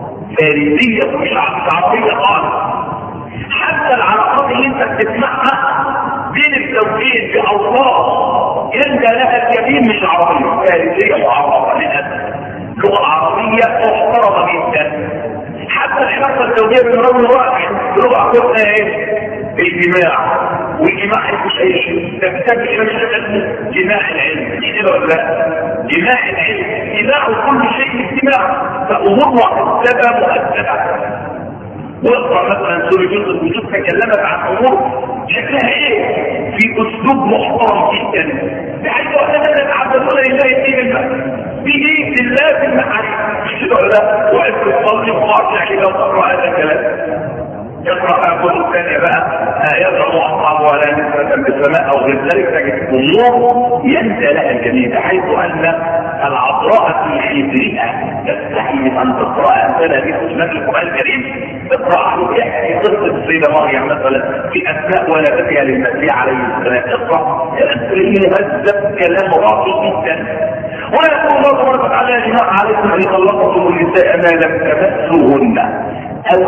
فارسيه مش عربيه خالص. حتى العلاقات اللي انت بتسمعها بين الزوجين بألفاظ يلقى لها الكثير مش عربيه، فارسيه معربه للاسف. اللغه العربيه محترمه جدا. حتى العلاقه الزوجيه بين رجل وامراه اللغه عربيه ايه؟ الجماع، والجماع مش اي شيء، ده كتاب اسمه جماع العلم، مش كده ولا لا؟ جماع العلم، جماع كل شيء اجتماع، فامور محسبه مؤدبه. واقرا مثلا سوره يوسف وشوف تكلمت عن امور شكلها ايه؟ في اسلوب محترم جدا، بحيث اننا نتعبدون لله دين الله بدين الله في المعارف، مش كده ولا لا؟ وقف تصلي وقاطع كده وتقرا هذا الكلام. يقرا كتب ثانيه بقى يقرا محطم ولا نسبه بالسماء او غير ذلك، تجد امور ينسى لها الجميع، بحيث ان العذراء في حجرها تستحي من ان تقرا امثال هذه الكلمات القران الكريم. اقرا يحكي قصه السيده مريم مثلا في اثناء ولادتها للمسيح عليه السلام، اقرا تلاقيه مهذب كلام راقي جدا. ويقول الله تبارك وتعالى يا جماعه عليكم ان طلقتم النساء ما لم تمسوهن او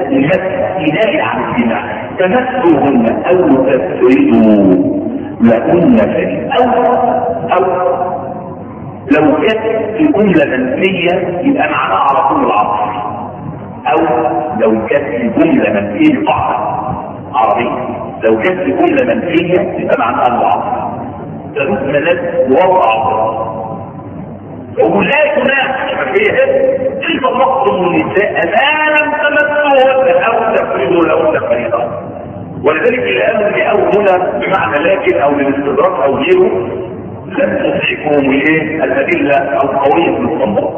تمسكناء عن الجماع، تمسوهن او تفردوا لهن فريد، او او لو كانت في جمله منفيه يبقى معناها على طول العصر، او لو كانت في جمله منفيه قاعده عربيه، لو كانت في جمله منفيه يبقى معناها العصر. تروح منات وضع ولا تناقش إن طلقتم النساء ما لم تمسوهن أو تفردوا لهن فريضة. ولذلك الآن أو هنا بمعنى لكن أو للاستدراك أو غيره لم تدركهم الايه الأدلة القوية في الصنباط.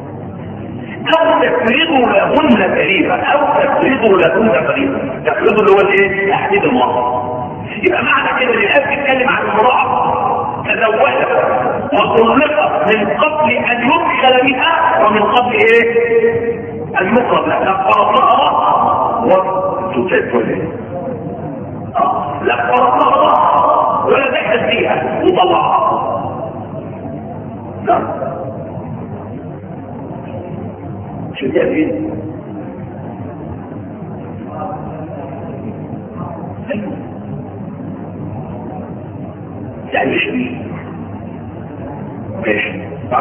أو تفردوا لهن فريضة، أو تفردوا لهن فريضة، تفردوا اللي هو الايه؟ تحديد المهر. يبقى معنى كده الآن بيتكلم عن امرأة تزوجت وطلقت من قبل ان يدخل بها ومن قبل ايه؟ ان يقرب لها، فرضها وتتكلم ايه؟ لا فرضها ولا تحدث فيها وطلعها. نعم شو تعمل؟ يعني ايش دي؟ ماشي.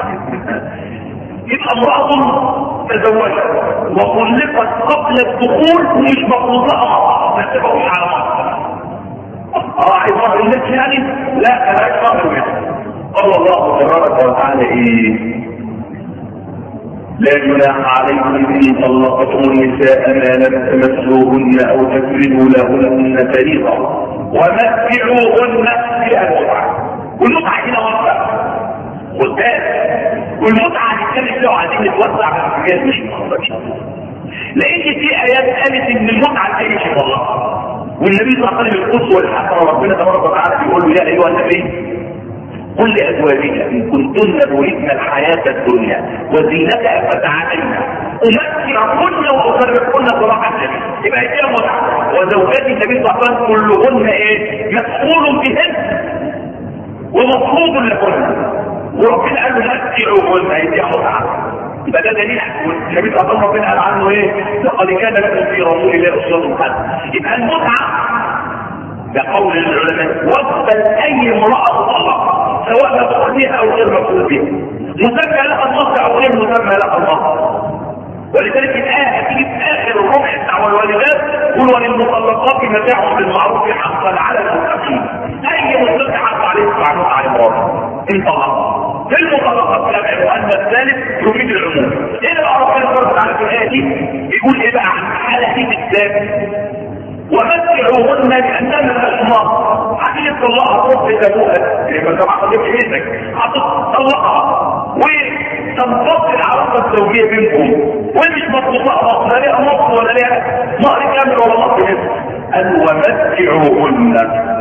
يبقى امرأة تزوجت وطلقت قبل الدخول ومش مفروض لها ما تبقوش على بعض. اه عبارة الناس يعني لا كذلك فرق منها. قال الله تبارك وتعالى ايه؟ لا جناح عليكم ان طلقتم النساء ما لم تمسوهن او تفردوا لهن فريضة ومتعوهن فيها المتعة. والمتعة هنا وقت قدام، والمتعة هنتكلم لو عايزين نتوسع في الحاجات مش مخصصة، لان في ايات قالت ان المتعة لاي شيء والله. والنبي صلى الله عليه وسلم القدوة الحسنة ربنا تبارك وتعالى بيقول له يا ايها النبي قل لازواجك ان كنتن تريدن الحياة الدنيا وزينتها فتعالينا امتعكن واسرحكن سراحا جميلا. يبقى هي المتعة. وزوجات النبي صلى الله عليه وسلم كلهن ايه؟ مسؤول بهن ومفروض لهن، وربنا قال له متعوهن هي متعة. يبقى ده دليل النبي صلى الله عليه وسلم ربنا قال عنه ايه؟ لقد كان لكم في رسول الله اسوة حسنة. يبقى المتعة ده قول العلماء. وقبل اي امرأة طلق سواء مفعول بها او غير مفعول بها، مسمى لها النص او غير مسمى لها النص. ولذلك الآية هتيجي في آخر الربع بتاع والوالدات قل وللمطلقات متاع بالمعروف حقا على المتقين. أي مسلم حق عليه معروف على مراته إن طلق. في المطلقات تابعوا أن الثالث يفيد العموم. إيه بقى ربنا فرض على الآية دي؟ يقول إيه بقى عن الحالة دي بالذات؟ ومتعوهن بأننا الأشمار. حقيقة طلقها صوت أبوها يبقى طبعا ما تجيبش إيدك هتطلقها وتنفصل العلاقة الزوجية بينكم ومش مطلوبها مصر لا ليها مصر ولا ليها مهر كامل ولا مصر نصف. قال ومتعوهن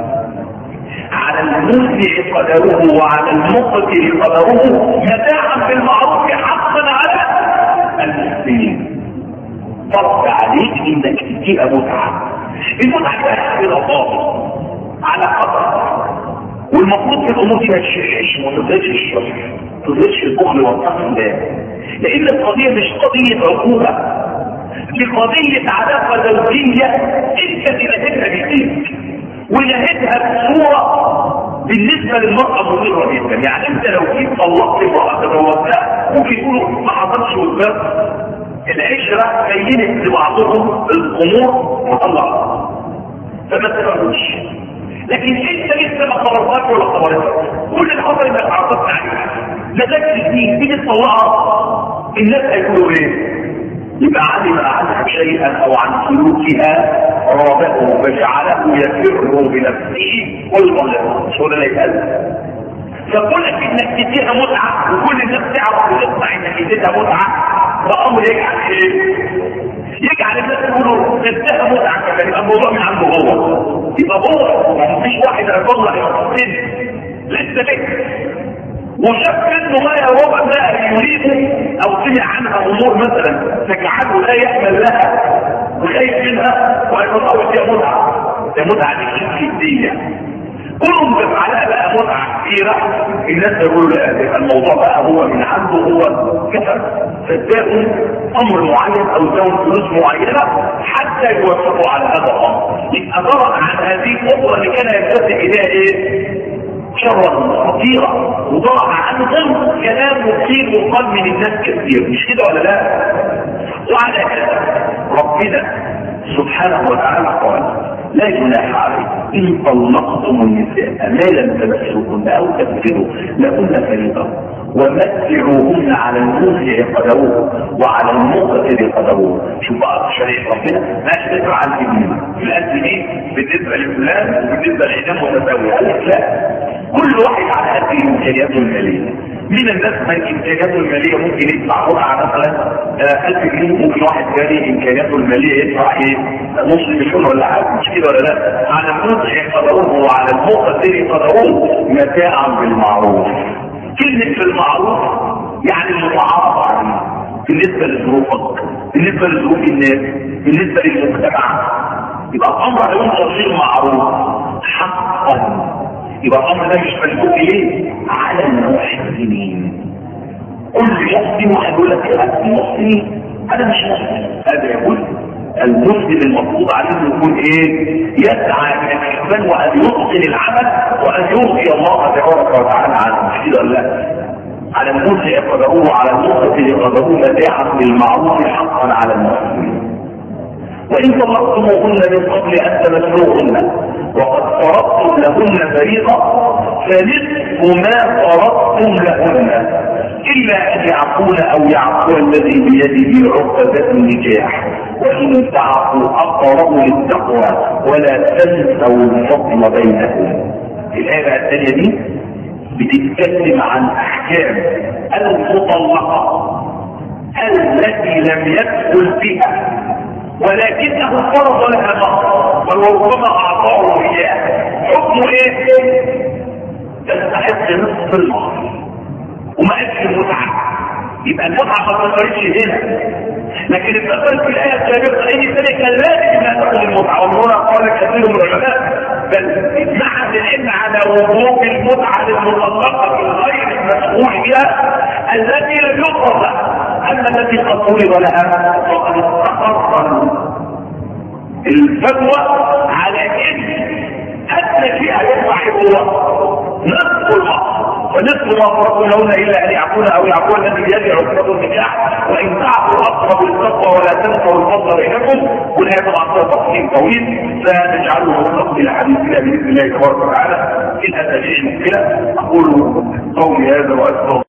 على الموسع قدره وعلى المقتر قدره متاعا بالمعروف حقا على المسلمين. فرض عليك انك تديها متعه. المتعه بقى كده باطل على قدر، والمفروض في الامور دي ما تشحش وما تزيدش الشر، ما تزيدش البخل والتقوى الله، لان القضيه مش قضيه عقوبه، دي قضيه علاقه زوجيه انت تنهدها بايديك ونهدها بصوره بالنسبه للمراه مضره جدا. يعني انت لو جيت طلقت امراه تزوجتها ممكن يقولوا ما حصلش وزبال، العشرة بينت لبعضهم الامور مطلقة فما تفهموش، لكن انت لسه ما قررتك ولا قررتك، كل اللي حصل انك عرضت عليها لذلك الدين تيجي تطلعها الناس هيقولوا ايه؟ يبقى علم عنها شيئا او عن سلوكها رابطه فجعله يفر بنفسه والغلط مش هو اللي يتقال. فقولك انك تديها متعه وكل الناس تعرف وتطلع انك تديها متعه فامر يجعل ايه؟ يجعل الناس يقولوا اديها متعه كمان، يبقى الموضوع من عنده هو، يبقى هو مفيش واحد هيطلع يقصد لسه لك وشاف منه ما يا رب لا يريده او سمع عنها امور مثلا تجعله لا يحمل لها وخايف منها ويقول دي متعه، دي متعه دي جديه كلهم بيفعلها بقى متعه كبيره. الناس يقولوا لا الموضوع بقى هو من عنده هو كفر، فاداهم امر معين او اداهم فلوس معينه حتى يوافقوا على هذا الامر. يبقى ضرب عن هذه الامور اللي كان ينتسب اليها ايه؟ شرا خطيرا، وضرب عنهم كلام مثير وقال من الناس كثير، مش كده ولا لا؟ وعلى كده ربنا سبحانه وتعالى قال لا جناح عليكم ان طلقتم النساء ما لم تمسوهن او تبذلوا لهن فريضه ومتعوهن على الموسع قدره وعلى المقتر قدره. شوف بقى شريعه ربنا ماشي تدفع عن الدين الان دي بالنسبه لفلان وبالنسبه لعدم متساويه، قال لك لا كل واحد على هذه امكانياته الماليه. من الناس من امكانياته الماليه ممكن يدفع قطعه مثلا ألف جنيه، ممكن واحد ثاني امكانياته الماليه يدفع ايه نص مليون ولا حاجه، مش كده ولا لا؟ على الموسع قدره وعلى المقتر قدره متاعا بالمعروف. كلمه بالمعروف يعني المتعارف عليه بالنسبه لظروفك، بالنسبه لظروف الناس، بالنسبه للمجتمع، يبقى الامر هينظر غير معروف حقا. يبقى الامر ده مش ملجوء اليه على المحسنين. كل مسلم هيقول لك يا المسلمين انا مش مسلم، هذا يقول المسلم المفروض عليه انه يكون ايه؟ يسعى الى الاحسان وان يتقن العمل وان يرضي الله تبارك وتعالى عنه، مش كده ولا لا؟ على الموسع قدره وعلى المقتر قدره متاعا بالمعروف حقا على المسلمين. وان طلقتموهن من قبل ان تمسوهن وقد فرضتم لهن فريضه فنصف ما فرضتم لهن الا ان يعفون او يعفو الذي بيده عقدة النكاح وان تعفوا اقرب للتقوى ولا تنسوا الفضل بينكم. الايه الثانيه دي بتتكلم عن احكام المطلقه التي لم يدخل بها ولكنه فرض لها مهر وربما اعطاه اياه. حكمه ايه؟ تستحق نصف المهر وما قالش المتعه، يبقى المتعه ما تقدرش هنا، لكن اتذكرت في الايه السابقه ان ذلك لازم لا تاخذ المتعه. وهنا قال كثير من العلماء بل اجمع العلم على وجوب المتعه للمطلقه غير المسؤول بها التي لم يفرض لها، اما التي قد فرض لها فقد استقر الفتوى على ان ادنى شيء هيدفع هو نصف المهر، ونصف ما فرضنهن الا ان يعفون او يعفون الذي بيده عقدة النكاح، وان تعفوا اقرب للتقوى ولا تنسوا الفضل بينكم. والايه طبعا فيها تفصيل طويل فنجعله نصف الى حديثنا باذن الله تبارك وتعالى. ان اتى به مشكله اقول قولي هذا واستغفر